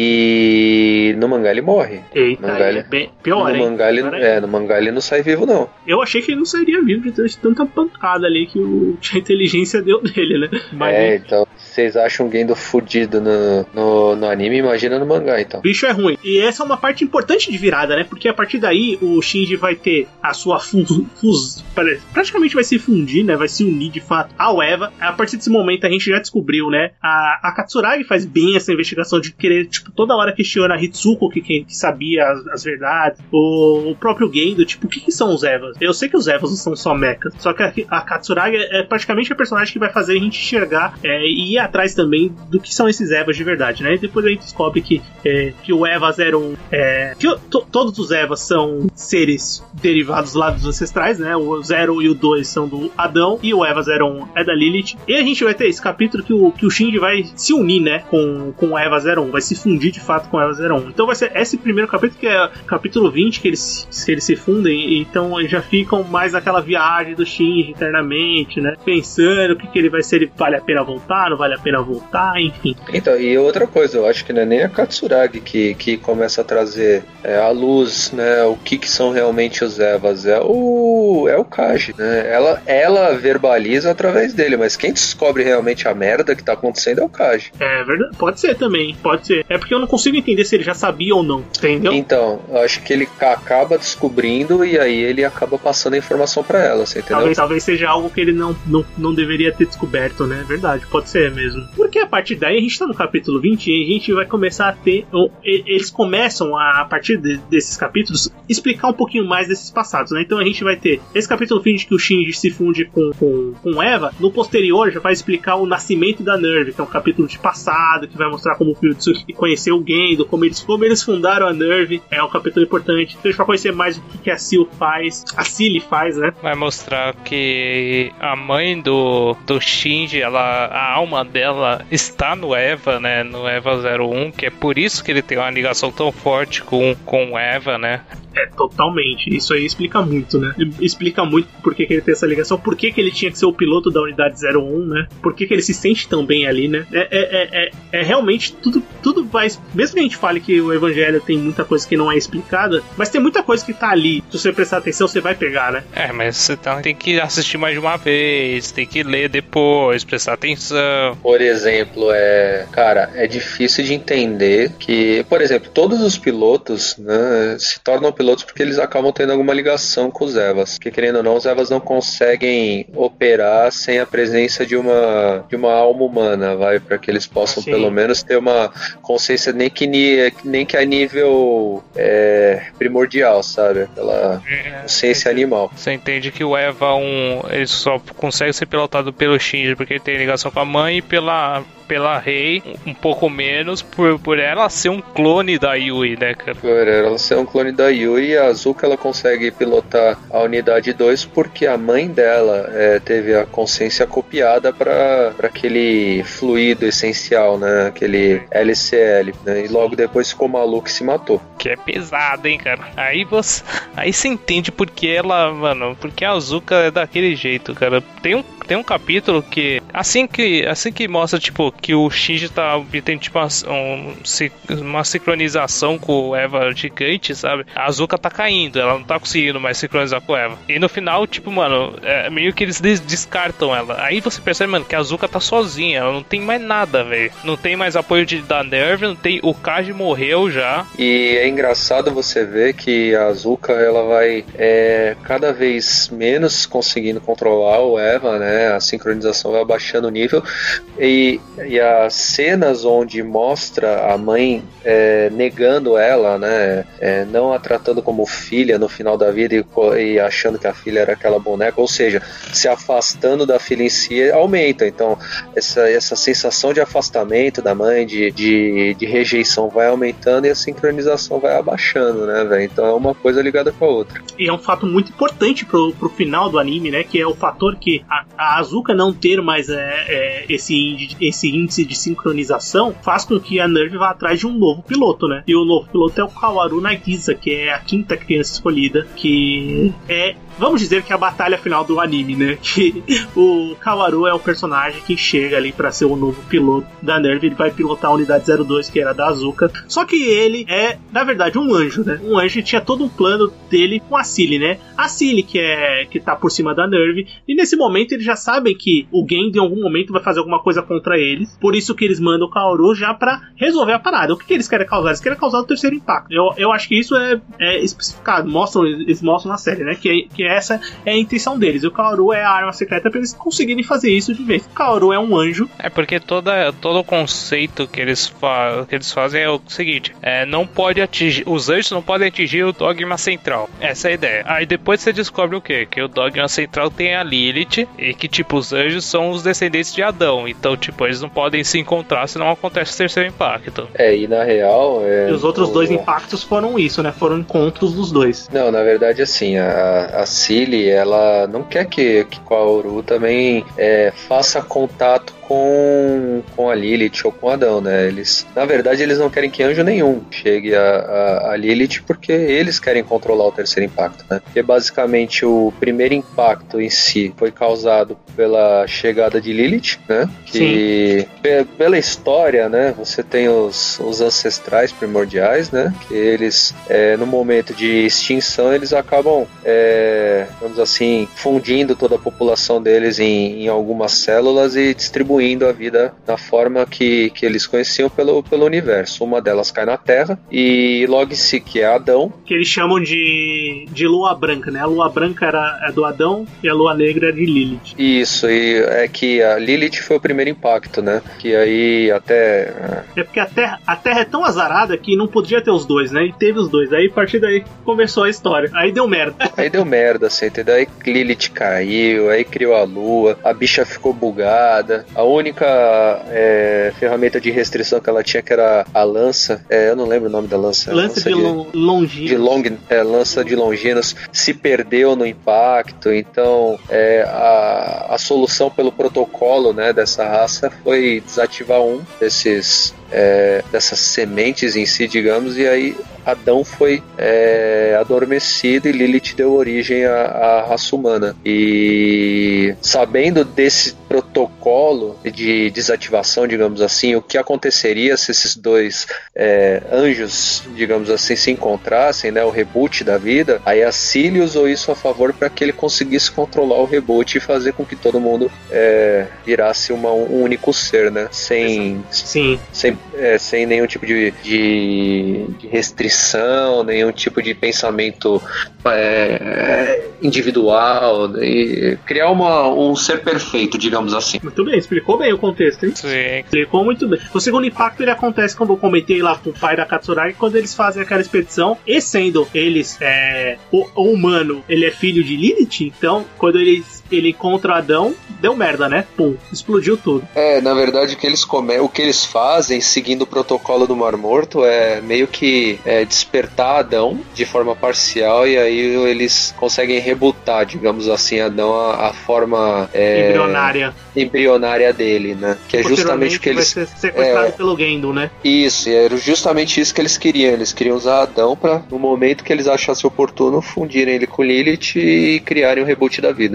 e no mangá ele morre. Eita, mangá é bem pior, no mangá ele, no mangá ele não sai vivo, não. Eu achei que ele não sairia vivo de tanta pancada ali que a inteligência deu dele, né? Mas, então, vocês acham o Gendo fudido no anime, imagina no mangá, então. O bicho é ruim. E essa é uma parte importante de virada, né? Porque a partir daí o Shinji vai ter a sua praticamente vai se fundir, né? Vai se unir de fato ao Eva. A partir desse momento a gente já descobriu, né? A Katsuragi faz bem essa investigação de querer, tipo, toda hora questiona a Hitsuko, que sabia as verdades. O próprio Gendo, tipo, o que são os Evas? Eu sei que os Evas não são só mechas, só que a Katsuragi é praticamente a personagem que vai fazer a gente enxergar e ir atrás também do que são esses Evas de verdade, né? E depois a gente descobre que o Eva 01 todos os Evas são seres derivados lá dos ancestrais, né? O 0 e o 2 são do Adão e o Eva 01 é da Lilith. E a gente vai ter esse capítulo que o Shinji vai se unir, né? Com o Eva 01, vai se fundir de fato com o Eva 01. Então vai ser esse primeiro capítulo, que é o capítulo 20, que eles se fundem, e então eles já ficam mais naquela viagem do Shinji internamente, né? Pensando o que ele vai ser, ele vale a pena voltar, não vale a pena voltar, enfim. Então, e outra coisa, eu acho que não é nem a Katsuragi que começa a trazer à luz, né, o que são realmente os Evas, é o Kaji, né? Ela verbaliza através dele, mas quem descobre realmente a merda que tá acontecendo é o Kaji. É verdade, pode ser também, pode ser. É porque eu não consigo entender se ele já sabia ou não, entendeu? Então, eu acho que ele acaba descobrindo e aí ele acaba passando a informação pra ela, você entendeu? Talvez seja algo que ele não deveria ter descoberto, né? Verdade, pode ser mesmo. Porque a partir daí a gente tá no capítulo 20 e a gente vai começar a ter... Eles começam a partir desses capítulos explicar um pouquinho mais desses passados, né? Então a gente vai ter esse capítulo 20 que o Shinji se funde com Eva. No posterior já vai explicar o nascimento da NERV, que é um capítulo de passado, que vai mostrar como o Fuyutsuki conheceu o Gendo, como eles fundaram a NERV. É um capítulo importante. Então a gente vai conhecer mais o que a Cilly faz, né? Vai mostrar que a mãe do Shinji, a alma dela está no Eva, né? No Eva 01, que é por isso que ele tem uma ligação tão forte com o Eva, né? Totalmente. Isso aí explica muito, né? Explica muito por que ele tem essa ligação, por que ele tinha que ser o piloto da unidade 01, né? Por que ele se sente tão bem ali, né? Realmente tudo vai... Mesmo que a gente fale que o Evangelho tem muita coisa que não é explicada, mas tem muita coisa que tá ali. Se você prestar atenção, você vai pegar, né? Mas você tem que assistir mais de uma vez, tem que ler depois, prestar atenção. Por exemplo, cara, é difícil de entender que, por exemplo, todos os pilotos, né, se tornam pilotos porque eles acabam tendo alguma ligação com os Evas. Porque, querendo ou não, os Evas não conseguem operar sem a presença de uma alma humana, para que eles possam pelo menos ter uma consciência nem que a nível primordial, sabe? Aquela consciência animal. Você entende que o Eva 1 ele só consegue ser pilotado pelo Shinji porque ele tem ligação com a mãe, e pela Rei um pouco menos por ela ser um clone da Yui, né, cara? Por ela ser um clone da Yui, a Azuka ela consegue pilotar a unidade 2 porque a mãe dela teve a consciência copiada para aquele fluido essencial, né? Aquele LCL, né? E logo depois ficou maluco e se matou. Que é pesado, hein, cara? Aí você entende porque ela, mano, porque a Azuka é daquele jeito, cara. Tem um capítulo que assim que mostra, tipo, que o Shinji tem tipo uma sincronização com o Eva gigante, sabe? A Asuka tá caindo, ela não tá conseguindo mais sincronizar com o Eva. E no final, tipo, mano, meio que eles descartam ela. Aí você percebe, mano, que a Asuka tá sozinha, ela não tem mais nada, velho. Não tem mais apoio da Nerve, não tem, o Kaji morreu já. E é engraçado você ver que a Asuka, ela vai cada vez menos conseguindo controlar o Eva, né? A sincronização vai abaixando o nível. E as cenas onde mostra a mãe negando ela, né? Não a tratando como filha no final da vida e achando que a filha era aquela boneca, ou seja, se afastando da filha em si, aumenta. Então, essa sensação de afastamento da mãe, de rejeição vai aumentando e a sincronização vai abaixando, né, velho? Então é uma coisa ligada com a outra. E é um fato muito importante pro final do anime, né? Que é o fator que a Asuka não ter mais esse índice de sincronização faz com que a Nerve vá atrás de um novo piloto, né? E o novo piloto é o Kaworu Nagisa, que é a quinta criança escolhida, que vamos dizer que é a batalha final do anime, né? Que o Kaworu é o personagem que chega ali pra ser o novo piloto da Nerve. Ele vai pilotar a unidade 02, que era da Asuka. Só que ele é, na verdade, um anjo, né? Um anjo que tinha todo um plano dele com a Cilly, né? A Cilly que tá por cima da Nerve. E nesse momento eles já sabem que o Gendo em algum momento vai fazer alguma coisa contra eles. Por isso que eles mandam o Kaworu já pra resolver a parada. O que eles querem causar? Eles querem causar o terceiro impacto. Eu acho que isso é especificado. Eles mostram na série, né? Que essa é a intenção deles. O Kaworu é a arma secreta pra eles conseguirem fazer isso de vez. O Kaworu é um anjo. Porque todo o conceito que eles fazem é o seguinte: não pode atingir, os anjos não podem atingir o dogma central. Essa é a ideia. Aí depois você descobre o quê? Que o dogma central tem a Lilith e que, tipo, os anjos são os descendentes de Adão. Então, tipo, eles não podem se encontrar se não acontece o terceiro impacto. E na real... E os outros dois impactos foram isso, né? Foram encontros dos dois. Não, na verdade, assim, a Cilly, ela não quer que Kaworu também faça contato com a Lilith ou com Adão, né? Na verdade, eles não querem que anjo nenhum chegue a Lilith, porque eles querem controlar o terceiro impacto, né? Porque basicamente o primeiro impacto em si foi causado pela chegada de Lilith, né? Que pela história, né? Você tem os ancestrais primordiais, né? Que eles, no momento de extinção, eles acabam, vamos assim, fundindo toda a população deles em algumas células e distribuindo a vida da forma que eles conheciam pelo universo. Uma delas cai na Terra e logo em si, que é Adão. Que eles chamam de lua branca, né? A lua branca é do Adão e a lua negra é de Lilith. Isso, e é que a Lilith foi o primeiro impacto, né? Que aí até... porque a Terra é tão azarada que não podia ter os dois, né? E teve os dois. Aí a partir daí começou a história. Aí deu merda. Aí deu merda, assim, entendeu? Aí Lilith caiu, aí criou a lua, a bicha ficou bugada. A única ferramenta de restrição que ela tinha, que era a lança, eu não lembro o nome da lança. Lança de Longinos. Lança de Longinos se perdeu no impacto. Então a solução pelo protocolo, né, dessa raça foi desativar um dessas sementes em si, digamos, e aí Adão foi adormecido e Lilith deu origem à raça humana. E sabendo desse protocolo de desativação, digamos assim, o que aconteceria se esses dois anjos, digamos assim, se encontrassem, né, o reboot da vida, aí a Cilly usou isso a favor para que ele conseguisse controlar o reboot e fazer com que todo mundo virasse um único ser, né, sem nenhum tipo de restrição, nenhum tipo de pensamento individual, e criar um ser perfeito, digamos assim. Muito bem, explicou bem o contexto, hein? Sim. Explicou muito bem. O segundo impacto, ele acontece, como eu comentei lá com o pai da Katsuragi, quando eles fazem aquela expedição, e sendo eles o humano, ele é filho de Lilith, então quando ele encontra Adão, deu merda, né? Pum, explodiu tudo. Na verdade, o que eles fazem, seguindo o protocolo do Mar Morto, é meio que despertar Adão de forma parcial, e aí eles conseguem rebutar, digamos assim, Adão a forma embrionária dele, né? Que é justamente o que eles... vai ser sequestrado pelo Gendo, né? Isso, e era justamente isso que eles queriam. Eles queriam usar Adão pra, no momento que eles achassem oportuno, fundirem ele com Lilith e criarem o reboot da vida. Como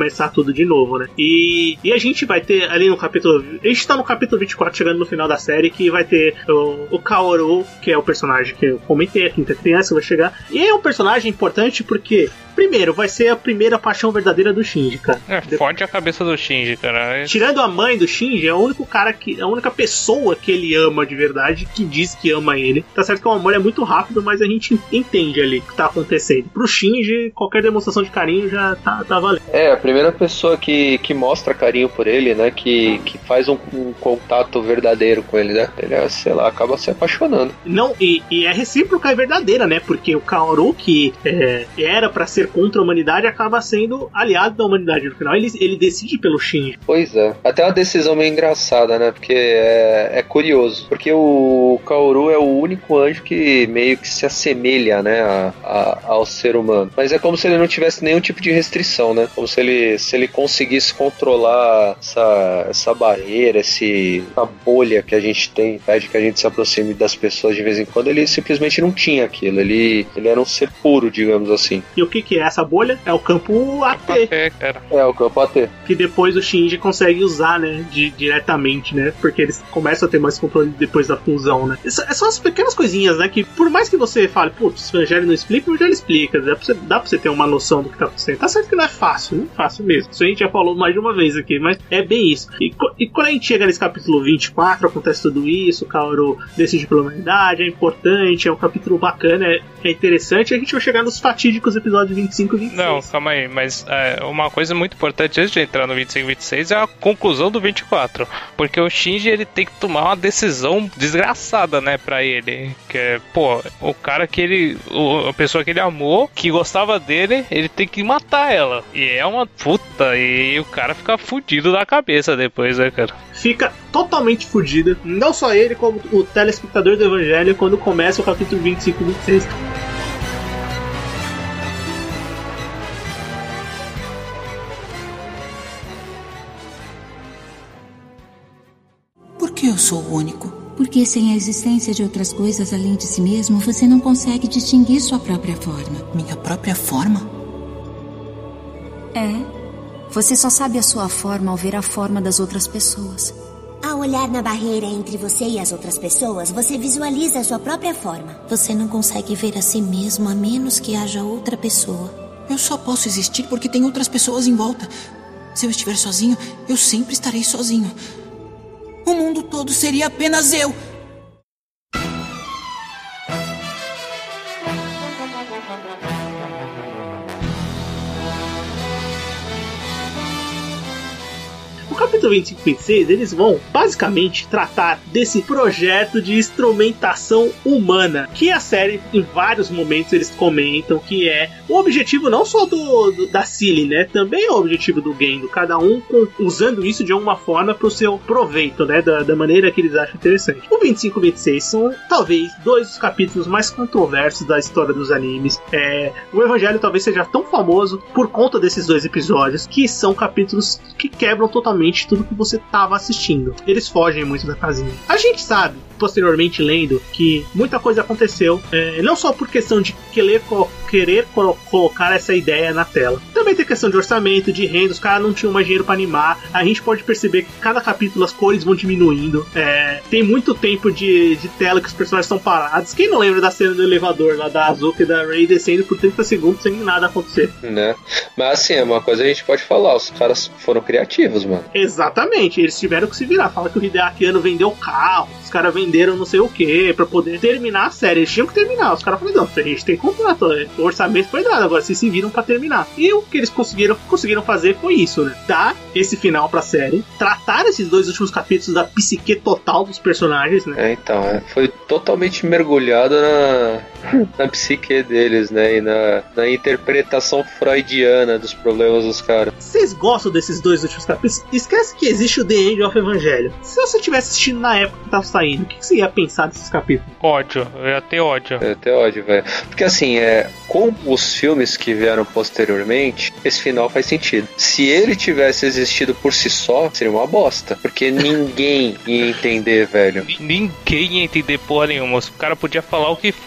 começar tudo de novo, né? E a gente vai ter ali no capítulo... A gente tá no capítulo 24, chegando no final da série, que vai ter o Kaoru, que é o personagem que eu comentei, a quinta criança, vai chegar. E é um personagem importante porque... Primeiro, vai ser a primeira paixão verdadeira do Shinji, cara. Fode a cabeça do Shinji, cara. Tirando a mãe do Shinji, é o único cara que... A única pessoa que ele ama de verdade, que diz que ama ele. Tá certo que o amor é muito rápido, mas a gente entende ali o que tá acontecendo. Pro Shinji, qualquer demonstração de carinho já tá valendo. A primeira pessoa que mostra carinho por ele, né? Que faz um contato verdadeiro com ele, né? Ele, sei lá, acaba se apaixonando. Não, e é recíproca e verdadeira, né? Porque o Kaoru, que era pra ser contra a humanidade, acaba sendo aliado da humanidade no final. Ele decide pelo Shinji. Pois é. Até uma decisão meio engraçada, né? Porque é curioso. Porque o Kaoru é o único anjo que meio que se assemelha, né? Ao ser humano. Mas é como se ele não tivesse nenhum tipo de restrição, né? Como se ele conseguisse controlar essa barreira, essa bolha que a gente tem, pede que a gente se aproxime das pessoas de vez em quando. Ele simplesmente não tinha aquilo. Ele era um ser puro, digamos assim. E o que é essa bolha? É o campo AT. É o campo AT. Que depois o Shinji consegue usar, né? Diretamente, né? Porque eles começam a ter mais controle depois da fusão, né? São as pequenas coisinhas, né? Que por mais que você fale, putz, o Evangelho não explica, o Evangelho explica. Dá pra você ter uma noção do que tá acontecendo. Tá certo que não é fácil, não é fácil mesmo. Isso a gente já falou mais de uma vez aqui, mas é bem isso. E quando a gente chega nesse capítulo 24, acontece tudo isso, o Kaoru decide pela humanidade, é importante, é um capítulo bacana, é interessante, e a gente vai chegar nos fatídicos episódios 25 e 26. Não, calma aí, mas uma coisa muito importante antes de entrar no 25 e 26 é a conclusão do 24, porque o Shinji, ele tem que tomar uma decisão desgraçada, né, pra ele, que é, pô, o cara que a pessoa que ele amou, que gostava dele, ele tem que matar ela, e é uma puta, e o cara fica fudido da cabeça depois, né, cara? Fica totalmente fudido, não só ele, como o telespectador do Evangelho, quando começa o capítulo 25 e 26. Por que eu sou o único? Porque sem a existência de outras coisas além de si mesmo, você não consegue distinguir sua própria forma. Minha própria forma? É. Você só sabe a sua forma ao ver a forma das outras pessoas. Ao olhar na barreira entre você e as outras pessoas, você visualiza a sua própria forma. Você não consegue ver a si mesmo a menos que haja outra pessoa. Eu só posso existir porque tem outras pessoas em volta. Se eu estiver sozinho, eu sempre estarei sozinho. O mundo todo seria apenas eu. No capítulo 25 e 26, eles vão basicamente tratar desse projeto de instrumentação humana, que a série, em vários momentos, eles comentam que é o objetivo não só da Cilly, né? Também é o objetivo do Gendo, cada um usando isso de alguma forma para o seu proveito, né? Da maneira que eles acham interessante. O 25 e 26 são, talvez, dois dos capítulos mais controversos da história dos animes. O Evangelho talvez seja tão famoso por conta desses dois episódios, que são capítulos que quebram totalmente tudo que você estava assistindo. Eles fogem muito da casinha. A gente sabe, posteriormente lendo, que muita coisa aconteceu, não só por questão de querer colocar essa ideia na tela. Também tem questão de orçamento, de renda, os caras não tinham mais dinheiro pra animar. A gente pode perceber que cada capítulo as cores vão diminuindo. Tem muito tempo de tela que os personagens estão parados. Quem não lembra da cena do elevador lá da Azuka e da Rei descendo por 30 segundos sem nada acontecer? Né? Mas assim, é uma coisa que a gente pode falar, os caras foram criativos, mano. Exatamente, eles tiveram que se virar. Fala que o Hideaki Anno vendeu carro, os caras venderam não sei o que pra poder terminar a série. Eles tinham que terminar. Os caras falaram, não, a gente tem contrato, o orçamento foi dado, agora vocês se viram pra terminar. E o que eles conseguiram fazer foi isso, né? Dar esse final pra série, tratar esses dois últimos capítulos da psique total dos personagens, né? Então, foi totalmente mergulhado na psique deles, né? E na interpretação freudiana dos problemas dos caras. Vocês gostam desses dois últimos capítulos? Esquece que existe o The End of Evangelho. Se você tivesse assistido na época que tava saindo, o que você ia pensar desses capítulos? Ódio, eu ia ter ódio. Eu ia ter ódio, velho. Porque assim, com os filmes que vieram posteriormente, esse final faz sentido. Se ele tivesse existido por si só, seria uma bosta. Porque ninguém ia entender, velho. Ninguém ia entender porra nenhuma. O cara podia falar o que fosse, mas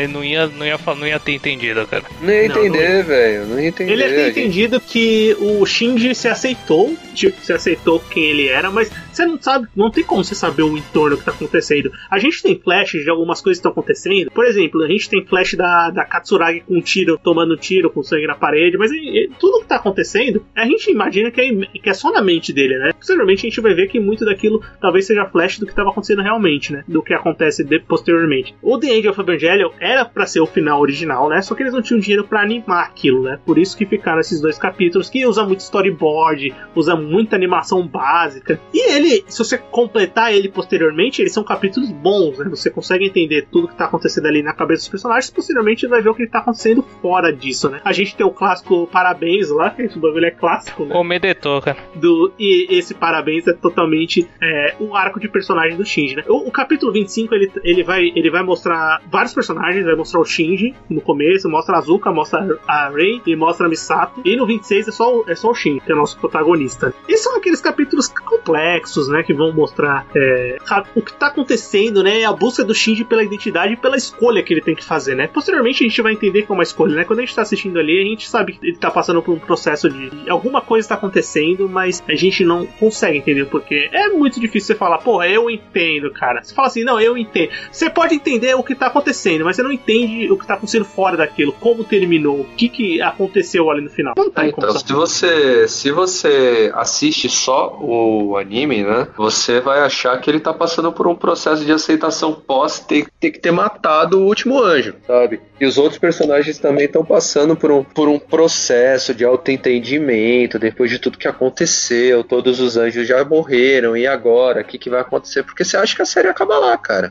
ele não ia ter entendido, cara. Não ia entender, velho. Não ia entender. Ele ia ter entendido que o Shinji se aceitou, se aceitou quem ele era, mas você não sabe, não tem como você saber o entorno que tá acontecendo. A gente tem flashes de algumas coisas que estão acontecendo. Por exemplo, a gente tem flash da Katsuragi com um tiro, tomando tiro, com sangue na parede, mas tudo que tá acontecendo, a gente imagina que é só na mente dele, né? Posteriormente a gente vai ver que muito daquilo talvez seja flash do que estava acontecendo realmente, né? Do que acontece posteriormente. O The End of Evangelion era pra ser o final original, né? Só que eles não tinham dinheiro pra animar aquilo, né? Por isso que ficaram esses 2 capítulos que usa muito storyboard, usa muita animação básica. E ele, se você completar ele posteriormente, eles são capítulos bons, né? Você consegue entender tudo que tá acontecendo ali na cabeça dos personagens, posteriormente vai ver o que tá acontecendo fora disso, né? A gente tem o clássico Parabéns lá, que esse bagulho é clássico, né? O Medetor, cara. E esse Parabéns é totalmente o arco de personagem do Shinji, né? O capítulo 25, ele vai mostrar vários personagens, vai mostrar o Shinji no começo, mostra a Azuka, mostra a Rei e mostra a Misato, e no 26 é só o Shinji, que é o nosso protagonista. E são aqueles capítulos complexos, né, que vão mostrar o que tá acontecendo, né, a busca do Shinji pela identidade e pela escolha que ele tem que fazer, né. Posteriormente a gente vai entender que é uma escolha, né, quando a gente tá assistindo ali, a gente sabe que ele tá passando por um processo de alguma coisa tá acontecendo, mas a gente não consegue entender o porquê. É muito difícil você falar, porra, eu entendo, cara. Você fala assim, não, eu entendo. Você pode entender o que tá acontecendo, mas você não entende o que tá acontecendo fora daquilo, como terminou, o que aconteceu ali no final. Não tem como então, se você assiste só o anime, né, você vai achar que ele tá passando por um processo de aceitação pós ter que ter matado o último anjo, sabe? E os outros personagens também estão passando por um processo de autoentendimento, depois de tudo que aconteceu, todos os anjos já morreram, e agora? O que vai acontecer? Porque você acha que a série acaba lá, cara.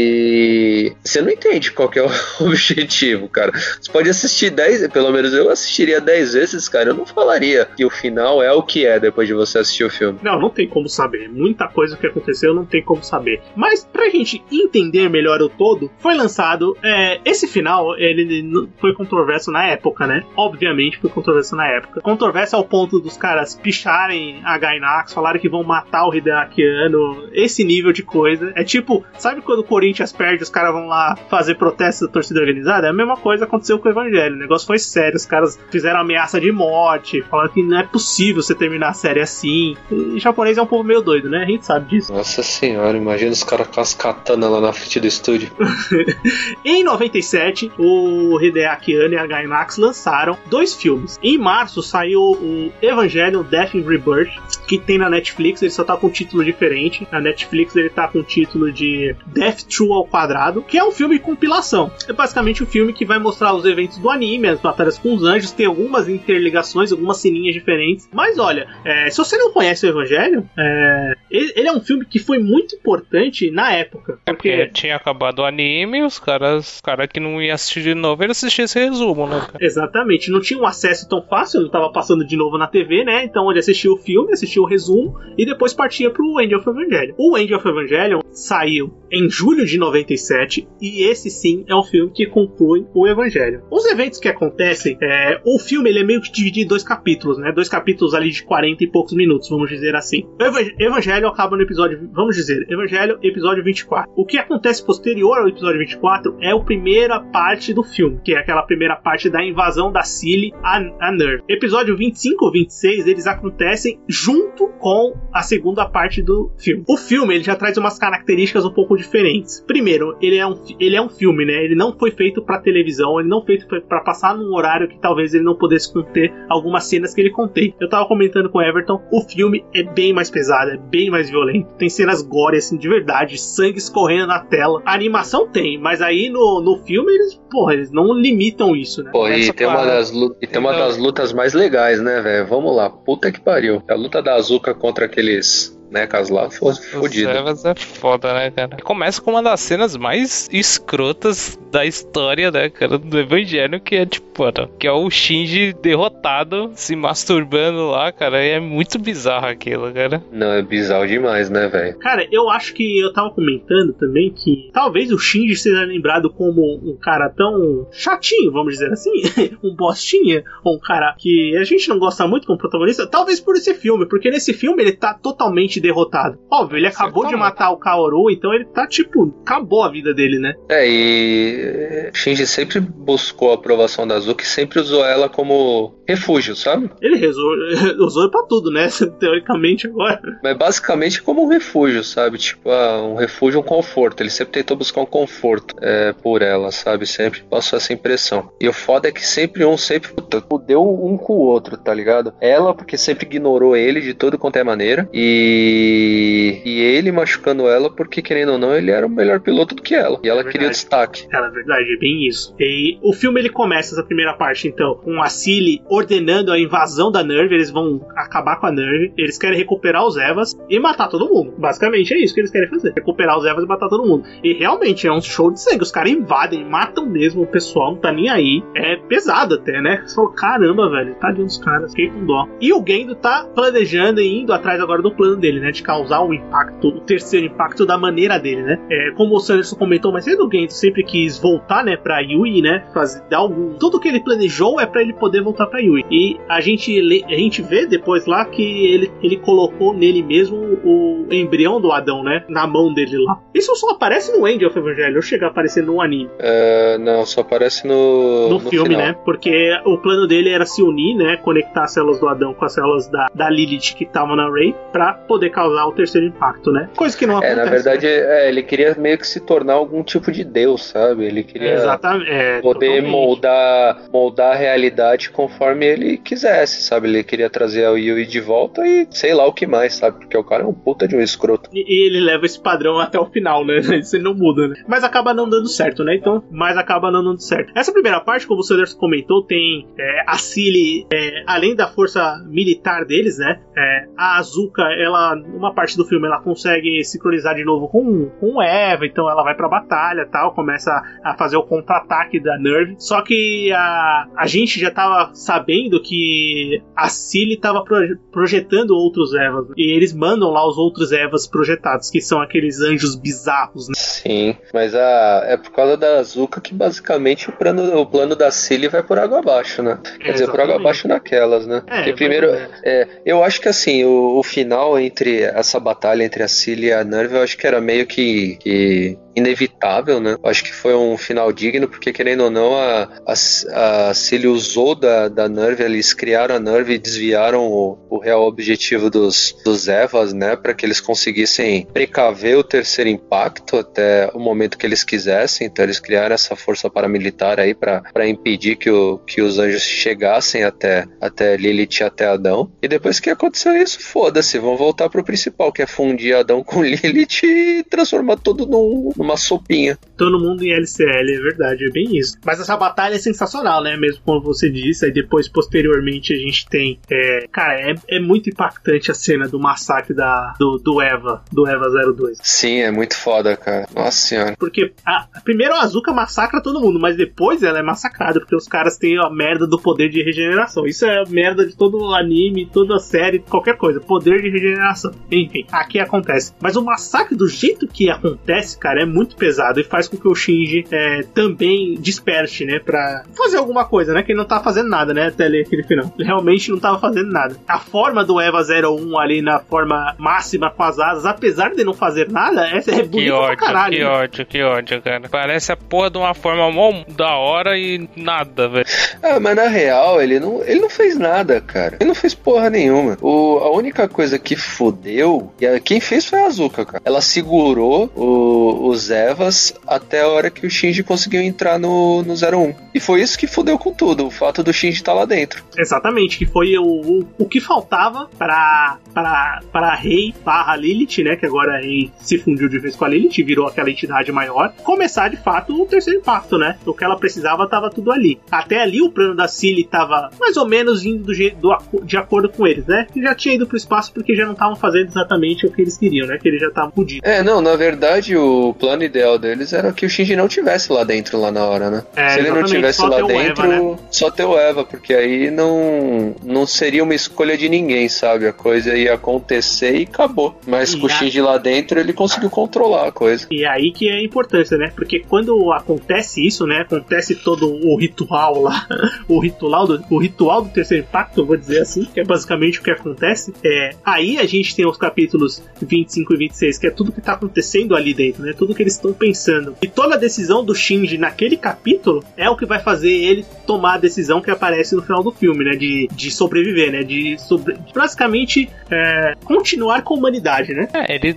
E você não entende qual que é o objetivo, cara. Você pode assistir 10, pelo menos eu assistiria 10 vezes, cara, eu não falaria que o final é o que é depois de você assistir o filme. Não tem como saber. Muita coisa que aconteceu não tem como saber. Mas pra gente entender melhor o todo, foi lançado esse final, ele foi controverso na época, né? Obviamente foi controverso na época. Controverso ao ponto dos caras picharem a Gainax, falarem que vão matar o Hideaki Anno, esse nível de coisa. É tipo, sabe quando o Corinthians perde, os caras vão lá fazer protesto da torcida organizada? É a mesma coisa aconteceu com o Evangelho. O negócio foi sério, os caras fizeram ameaça de morte, falaram que não é possível você terminar a série assim. E japonês é um povo meio doido, né? A gente sabe disso. Nossa senhora, imagina os caras com as katanas lá na frente do estúdio. Em 97, o Hideaki Anno e a Gainax lançaram 2 filmes. Em março saiu o Evangelion Death in Rebirth, que tem na Netflix, ele só tá com um título diferente. Na Netflix ele tá com o título de Death True ao Quadrado, que é um filme de compilação. É basicamente um filme que vai mostrar os eventos do anime, as batalhas com os anjos, tem algumas interligações, algumas ceninhas diferentes. Mas olha, se você não conhece o Evangelho, ele é um filme que foi muito importante na época. Porque tinha acabado o anime, os caras que não iam assistir de novo, eles assistiam esse resumo, né, cara? Exatamente, não tinha um acesso tão fácil, não tava passando de novo na TV, né? Então ele assistia o filme, assistia o resumo e depois partia pro End of Evangelion. O End of Evangelion saiu em julho de 97 e esse sim é o filme que conclui o Evangelho. Os eventos que acontecem, o filme ele é meio que dividido em 2 capítulos, né? 2 capítulos ali de 40 e poucos minutos, vamos dizer assim. O Evangelho acaba no episódio, vamos dizer, Evangelho episódio 24. O que acontece posterior ao episódio 24 é a primeira parte do filme, que é aquela primeira parte da invasão da Cilly a Nerve. Episódio 25 ou 26, eles acontecem junto com a segunda parte do filme. O filme, ele já traz umas características um pouco diferentes. Primeiro, ele é um filme, né? Ele não foi feito pra televisão, ele não foi feito pra passar num horário que talvez ele não pudesse conter algumas cenas que ele contém. Eu tava comentando com o Everton, o filme é bem mais pesado, é bem mais violento. Tem cenas gore, assim, de verdade, sangue escorrendo na tela. A animação tem, mas aí no filme eles não limitam isso, né? Pô, e tem uma das lutas mais legais, né, velho? Vamos lá, puta que pariu. A luta da Azuka contra aqueles mechas lá, fodido. Os é foda, né, cara? Começa com uma das cenas mais escrotas da história, né, cara, do Evangelho, que é tipo, que é o Shinji derrotado, se masturbando lá, cara, e é muito bizarro aquilo, cara. Não, é bizarro demais, né, velho? Cara, eu acho que eu tava comentando também que talvez o Shinji seja lembrado como um cara tão chatinho, vamos dizer assim, um bostinha, ou um cara que a gente não gosta muito como protagonista, talvez por esse filme, porque nesse filme ele tá totalmente derrotado. Óbvio, ele acabou de matar o Kaoru, então ele tá tipo, acabou a vida dele, né? E Shinji sempre buscou a aprovação da Azuka e sempre usou ela como refúgio, sabe? Ele usou pra tudo, né? Teoricamente agora. Mas basicamente como um refúgio, sabe? Tipo, um refúgio, um conforto. Ele sempre tentou buscar um conforto por ela, sabe? Sempre passou essa impressão. E o foda é que sempre fudeu um com o outro, tá ligado? Ela, porque sempre ignorou ele de tudo quanto é maneira. E ele machucando ela porque, querendo ou não, ele era o melhor piloto do que ela. E ela queria destaque. Cara, é verdade, é bem isso. E o filme, ele começa essa primeira parte, então, com a Cilly ordenando a invasão da NERV. Eles vão acabar com a NERV. Eles querem recuperar os Evas e matar todo mundo. Basicamente é isso que eles querem fazer. Recuperar os Evas e matar todo mundo. E realmente é um show de sangue. Os caras invadem, matam mesmo o pessoal, não tá nem aí. É pesado até, né? Você falou, caramba, velho, tadinho dos caras, fiquei com dó. E o Gendo tá planejando e indo atrás agora do plano dele, né? De causar o impacto, o terceiro impacto da maneira dele, né? Como o Sanderson comentou mais cedo, o Gendo sempre quis voltar, né, pra Yui, né? Tudo que ele planejou é pra ele poder voltar pra Yui. E a gente vê depois lá que ele colocou nele mesmo o embrião do Adão, né? Na mão dele lá. Isso só aparece no End of Evangelion, ou chega a aparecer no anime? Não, só aparece no filme, final, né? Porque o plano dele era se unir, né? Conectar as células do Adão com as células da Lilith que estavam na Rey pra poder causar o terceiro impacto, né? Coisa que não acontece. Na verdade, né? Ele queria meio que se tornar algum tipo de deus, sabe? Ele queria poder moldar a realidade conforme ele quisesse, sabe? Ele queria trazer a Yui de volta e sei lá o que mais, sabe? Porque o cara é um puta de um escroto. E ele leva esse padrão até o final, né? Isso não muda, né? Mas acaba não dando certo, né? Então, acaba não dando certo. Essa primeira parte, como o Sanderson comentou, tem a Cilly, além da força militar deles, né? A Azuka, ela, numa parte do filme, ela consegue sincronizar de novo com o Eva, então ela vai pra batalha e tal, começa a fazer o contra-ataque da NERV. Só que a gente já tava sabendo que a Cilly tava projetando outros Evas, né? E eles mandam lá os outros Evas projetados, que são aqueles anjos bizarros, né? Sim, mas é por causa da Azuka que basicamente o plano da Cilly vai por água abaixo, né? Quer dizer, por água abaixo naquelas, né? Porque primeiro, eu acho que assim, o final entre essa batalha entre a Cilly e a NERV, eu acho que era meio que inevitável, né? Eu acho que foi um final digno, porque querendo ou não, a Cilly usou da NERV, eles criaram a NERV e desviaram o real objetivo dos Evas, né? Para que eles conseguissem precaver o terceiro impacto até o momento que eles quisessem. Então eles criaram essa força paramilitar aí para impedir que os anjos chegassem até Lilith e até Adão. E depois que aconteceu isso, foda-se, vão voltar pro principal, que é fundir Adão com Lilith e transformar tudo numa sopinha. Todo mundo em LCL, é verdade, é bem isso. Mas essa batalha é sensacional, né? Mesmo como você disse, aí depois, posteriormente, a gente tem... cara, é muito impactante a cena do massacre do Eva 02. Sim, é muito foda, cara. Nossa senhora. Porque primeiro a Azuka massacra todo mundo, mas depois ela é massacrada, porque os caras têm a merda do poder de regeneração. Isso é a merda de todo o anime, toda a série, qualquer coisa. Poder de regeneração. Enfim, aqui acontece. Mas o massacre, do jeito que acontece, cara, é muito pesado e faz com que o Shinji também desperte, né, pra fazer alguma coisa, né, que ele não tá fazendo nada, né, até ler aquele final. Ele realmente não tava fazendo nada. A forma do Eva 01 ali na forma máxima com as asas, apesar de não fazer nada, é bonito pra caralho. Que ódio, cara. Parece a porra de uma forma mó da hora e nada, velho. Mas na real, ele não fez nada, cara. Ele não fez porra nenhuma. A única coisa que fudeu, quem fez foi a Azuka, cara. Ela segurou os Evas até a hora que o Shinji conseguiu entrar no 01. E foi isso que fudeu com tudo, o fato do Shinji estar lá dentro. Exatamente, que foi o que faltava para Rei / Lilith, né, que agora a Rei se fundiu de vez com a Lilith, virou aquela entidade maior, começar de fato o terceiro impacto, né? O que ela precisava tava tudo ali. Até ali o plano da Cilly tava mais ou menos indo de acordo com eles, né? Que já tinha ido pro espaço porque já não estavam fazendo exatamente o que eles queriam, né? Que eles já estavam fudidos. Na verdade o plano ideal deles era que o Shinji não tivesse lá dentro lá na hora, né? Se ele não tivesse lá dentro, Eva, né? Só ter o Eva, porque aí não seria uma escolha de ninguém, sabe? A coisa ia acontecer e acabou. Mas com o Shinji lá dentro, ele conseguiu controlar a coisa. E aí que é a importância, né? Porque quando acontece isso, né? Acontece todo o ritual lá, o ritual do terceiro impacto, eu vou dizer assim, que é basicamente o que acontece. Aí a gente tem os capítulos 25 e 26, que é tudo que tá acontecendo ali dentro, né? Tudo que eles estão pensando. E toda a decisão do Shinji naquele capítulo é o que vai fazer ele tomar a decisão que aparece no final do filme, né? De sobreviver, né? Basicamente continuar com a humanidade, né?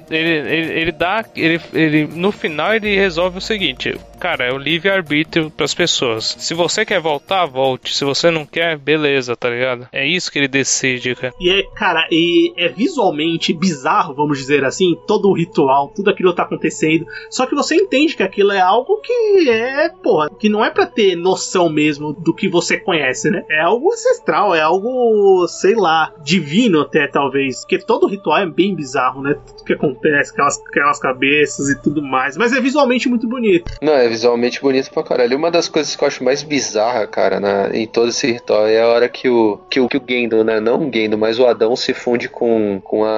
Ele no final ele resolve o seguinte: cara, é o livre-arbítrio pras pessoas. Se você quer voltar, volte. Se você não quer, beleza, tá ligado? É isso que ele decide, cara. E é visualmente bizarro, vamos dizer assim, todo o ritual, tudo aquilo tá acontecendo. Só que você entende que aquilo é algo que que não é pra ter noção mesmo do que você conhece, né? É algo ancestral, é algo, sei lá, divino até, talvez. Porque todo o ritual é bem bizarro, né? Tudo que acontece, aquelas cabeças e tudo mais. Mas é visualmente muito bonito. Não, é visualmente bonito pra caralho. Uma das coisas que eu acho mais bizarra, cara, em todo esse ritual é a hora que o Gendo, né? Não o Gendo, mas o Adão se funde com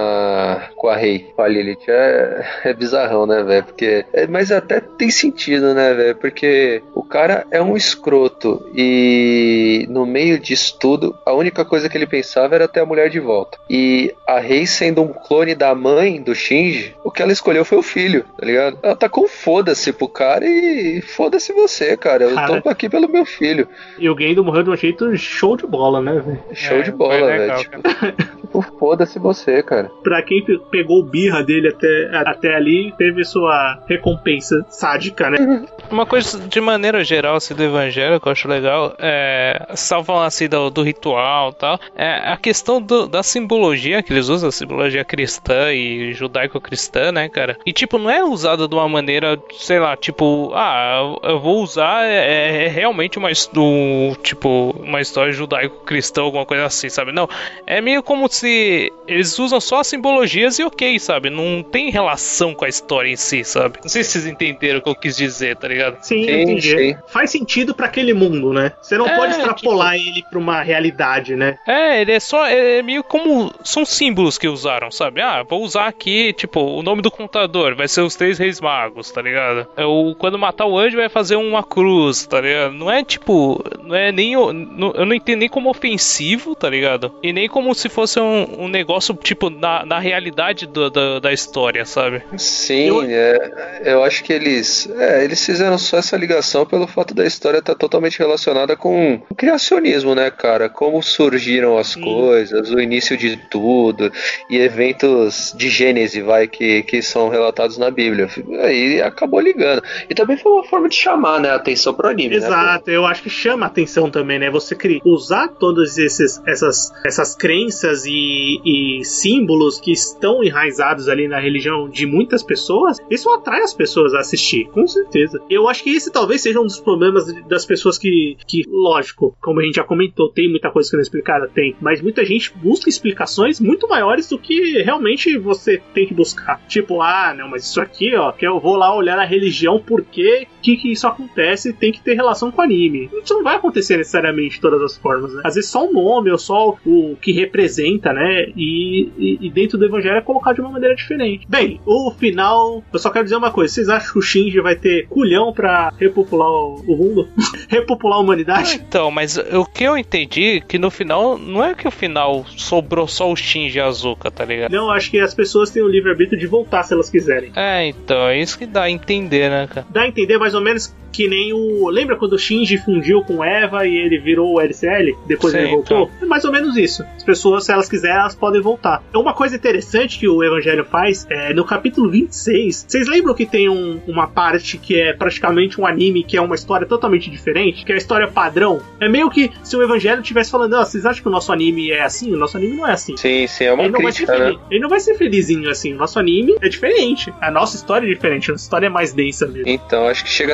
a Rei, com a Lilith. É bizarrão, né, velho? Mas até tem sentido, né, velho? Porque o cara é um escroto e no meio disso tudo, a única coisa que ele pensava era ter a mulher de volta. E a Rei, sendo um clone da mãe do Shinji, o que ela escolheu foi o filho, tá ligado? Ela tá com foda-se pro cara e foda-se você, cara. Eu tô aqui pelo meu filho. E o Gendo morreu de um jeito show de bola, né, velho? Show de bola, velho. Tipo, foda-se você, cara. Pra quem pegou o birra dele até ali, teve sua recompensa sádica, né? Uma coisa, de maneira geral, assim, do evangelho, que eu acho legal, salvam assim do ritual e tal, a questão da simbologia que eles usam, a simbologia cristã e judaico-cristã, né, cara? E, tipo, não é usada de uma maneira, sei lá, tipo, eu vou usar realmente uma história judaico-cristã, alguma coisa assim, sabe? Não, é meio como se eles usam só as simbologias e ok, sabe? Não tem relação com a história em si, sabe? Não sei se vocês entenderam o que eu quis dizer, tá ligado? Sim, entendi. Sim. Faz sentido pra aquele mundo, né? Você não pode extrapolar ele pra uma realidade, né? Ele é meio como... São símbolos que usaram, sabe? Vou usar aqui, tipo, o nome do contador vai ser os 3 reis magos, tá ligado? Quando matar o anjo vai fazer uma cruz, tá ligado? Não é tipo... Não é nem... eu não entendo nem como ofensivo, tá ligado? E nem como se fosse um negócio, tipo, na realidade da história, sabe? Sim, eu acho que eles fizeram só essa ligação pelo fato da história estar totalmente relacionada com o criacionismo, né, cara? Como surgiram as coisas, o início de tudo, e eventos de Gênese, que são relatados na Bíblia. Aí acabou ligando. E também foi uma forma de chamar, né, a atenção pro anime. Exato, né, eu acho que chama a atenção também, né? Você usar todas essas crenças e símbolos que estão enraizados ali na religião de muitas pessoas, isso atrai as pessoas a assistir, com certeza. Eu acho que esse talvez seja um dos problemas das pessoas que lógico, como a gente já comentou, tem muita coisa que não é explicada, tem, mas muita gente busca explicações muito maiores do que realmente você tem que buscar. Tipo, não, mas isso aqui, ó, que eu vou lá olhar na religião porque que isso acontece, tem que ter relação com o anime. Isso não vai acontecer necessariamente de todas as formas, né? Às vezes só o nome ou só o que representa, né? E dentro do evangelho é colocado de uma maneira diferente. Bem, o final, eu só quero dizer uma coisa, vocês acham que o Shinji vai ter culhão pra repopular o mundo? Repopular a humanidade? Então, mas o que eu entendi que no final, não é que o final sobrou só o Shinji e a Azuka, tá ligado? Não, acho que as pessoas têm o livre-arbítrio de voltar se elas quiserem. Então, é isso que dá a entender, né, cara? Dá a entender mais ou menos que nem o... Lembra quando o Shinji fundiu com Eva e ele virou o LCL? Depois ele voltou? Então. É mais ou menos isso. As pessoas, se elas quiserem, elas podem voltar. Uma coisa interessante que o Evangelho faz é no capítulo 26. Vocês lembram que tem uma parte que é praticamente um anime, que é uma história totalmente diferente? Que é a história padrão? É meio que se o Evangelho estivesse falando, vocês acham que o nosso anime é assim? O nosso anime não é assim. Sim, é uma crítica, né? Ele não vai ser felizinho assim. O nosso anime é diferente. A nossa história é diferente. A nossa história é mais densa mesmo. Então, acho que chega a ser uma crítica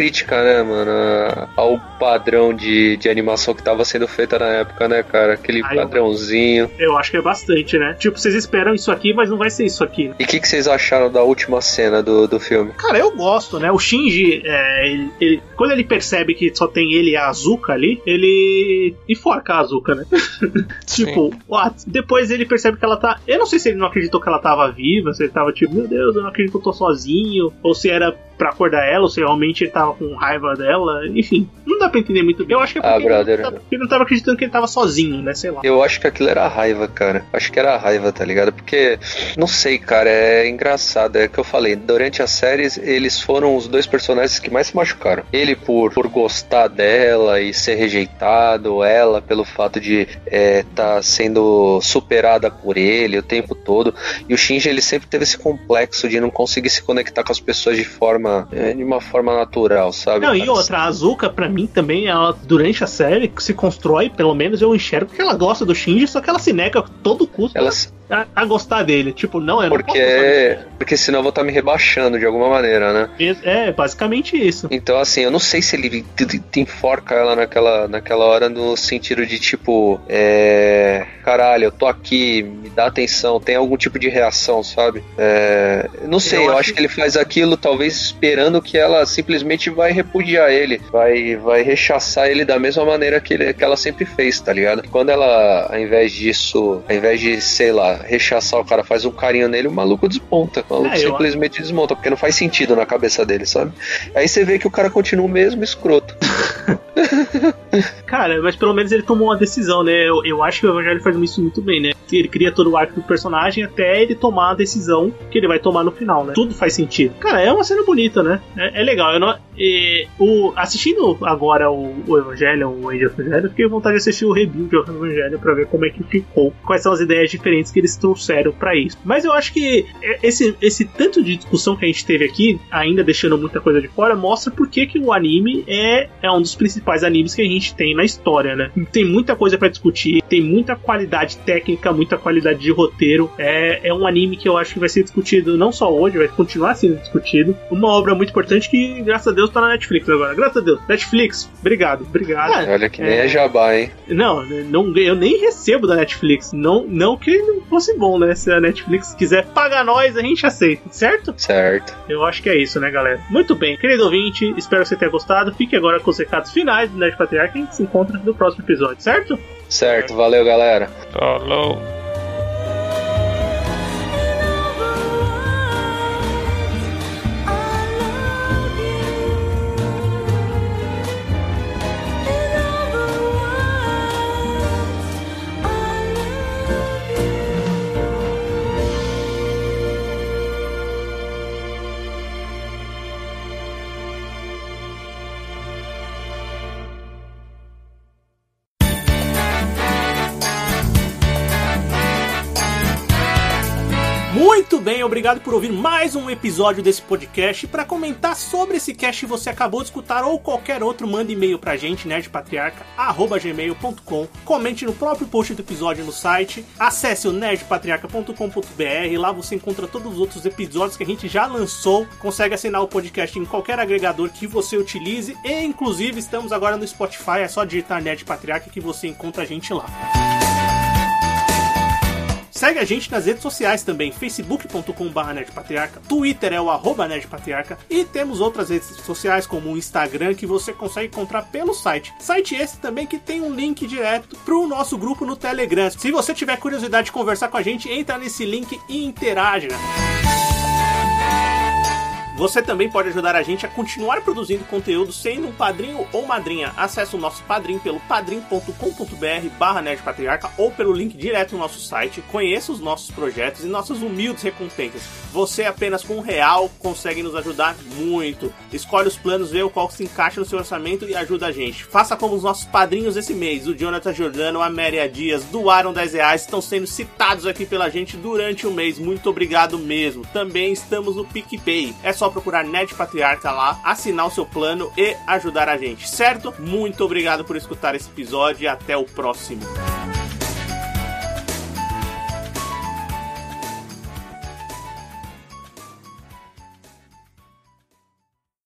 crítica, né, mano, ao padrão de animação que tava sendo feita na época, né, cara? Aquele padrãozinho. Eu acho que é bastante, né? Tipo, vocês esperam isso aqui, mas não vai ser isso aqui. E o que vocês acharam da última cena do filme? Cara, eu gosto, né? O Shinji, quando ele percebe que só tem ele e a Azuka ali, ele enforca a Azuka, né? Tipo, depois ele percebe que ela tá... Eu não sei se ele não acreditou que ela tava viva, se ele tava tipo, meu Deus, eu não acredito que eu tô sozinho, ou se era pra acordar ela, ou se realmente ele tava com raiva dela, enfim, não dá pra entender muito bem. Eu acho que é porque ele não tava acreditando que ele tava sozinho, né, sei lá. Eu acho que aquilo era raiva, cara. Acho que era raiva, tá ligado? Porque, não sei, cara, é engraçado, é que eu falei, durante as séries, eles foram os dois personagens que mais se machucaram. Ele por gostar dela e ser rejeitado, ela pelo fato de tá sendo superada por ele o tempo todo, e o Shinji, ele sempre teve esse complexo de não conseguir se conectar com as pessoas de uma forma natural, sabe? Não, e outra, a Azuka, pra mim, também, ela, durante a série, se constrói, pelo menos eu enxergo que ela gosta do Shinji, só que ela se nega a todo custo a gostar dele. Tipo, não, eu não posso porque senão eu vou estar me rebaixando de alguma maneira, né? É, basicamente isso. Então, assim, eu não sei se ele te enforca ela naquela hora no sentido de, tipo, caralho, eu tô aqui, me dá atenção, tem algum tipo de reação, sabe? Não sei, eu acho que ele faz aquilo talvez esperando que ela simplesmente vai repudiar ele, vai rechaçar ele da mesma maneira que ela sempre fez, tá ligado? Quando ela, ao invés de, sei lá, rechaçar o cara, faz um carinho nele, o maluco desmonta. O maluco simplesmente desmonta, porque não faz sentido na cabeça dele, sabe? Aí você vê que o cara continua o mesmo escroto. Cara, mas pelo menos ele tomou uma decisão, né? Eu acho que o Evangelho faz isso muito bem, né? Ele cria todo o arco do personagem até ele tomar a decisão que ele vai tomar no final, né? Tudo faz sentido. Cara, é uma cena bonita, né? É legal. Assistindo agora o Evangelho, o Age of Evangelho, eu fiquei com vontade de assistir o review de Evangelho pra ver como é que ficou, quais são as ideias diferentes que eles trouxeram pra isso. Mas eu acho que esse tanto de discussão que a gente teve aqui, ainda deixando muita coisa de fora, mostra por que o anime é um dos principais animes que a gente tem na história, né? Tem muita coisa pra discutir, tem muita qualidade técnica, muita qualidade de roteiro. É um anime que eu acho que vai ser discutido não só hoje, vai continuar sendo discutido. Uma obra muito importante que, graças a Deus, tá na Netflix agora. Graças a Deus. Netflix, obrigado. Olha que nem é jabá, hein? Não, eu nem recebo da Netflix. Não que não fosse bom, né? Se a Netflix quiser pagar nós, a gente aceita, certo? Certo. Eu acho que é isso, né, galera? Muito bem, querido ouvinte, espero que você tenha gostado. Fique agora com os recados finais do Nerd Patriarca e a gente se encontra no próximo episódio, certo? Certo, valeu, galera. Falou. Muito bem, obrigado por ouvir mais um episódio desse podcast. Para comentar sobre esse cast que você acabou de escutar ou qualquer outro, manda e-mail pra gente, nerdpatriarca@gmail.com. Comente no próprio post do episódio no site. Acesse o nerdpatriarca.com.br. Lá você encontra todos os outros episódios que a gente já lançou. Consegue assinar o podcast em qualquer agregador que você utilize. E inclusive estamos agora no Spotify. É só digitar Nerd Patriarca que você encontra a gente lá. Segue a gente nas redes sociais também, facebook.com/nerdpatriarca, Twitter é o @nerdpatriarca e temos outras redes sociais como o Instagram que você consegue encontrar pelo site. Site esse também que tem um link direto pro nosso grupo no Telegram. Se você tiver curiosidade de conversar com a gente, entra nesse link e interaja. Você também pode ajudar a gente a continuar produzindo conteúdo sendo um padrinho ou madrinha. Acesse o nosso padrinho pelo padrim.com.br/nerdpatriarca ou pelo link direto no nosso site. Conheça os nossos projetos e nossas humildes recompensas. Você apenas com R$1 consegue nos ajudar muito. Escolhe os planos, vê o qual se encaixa no seu orçamento e ajuda a gente. Faça como os nossos padrinhos esse mês. O Jonathan Giordano, a Méria Dias doaram R$10. Estão sendo citados aqui pela gente durante o mês. Muito obrigado mesmo. Também estamos no PicPay. É só procurar Nerd Patriarca lá, assinar o seu plano e ajudar a gente, certo? Muito obrigado por escutar esse episódio e até o próximo.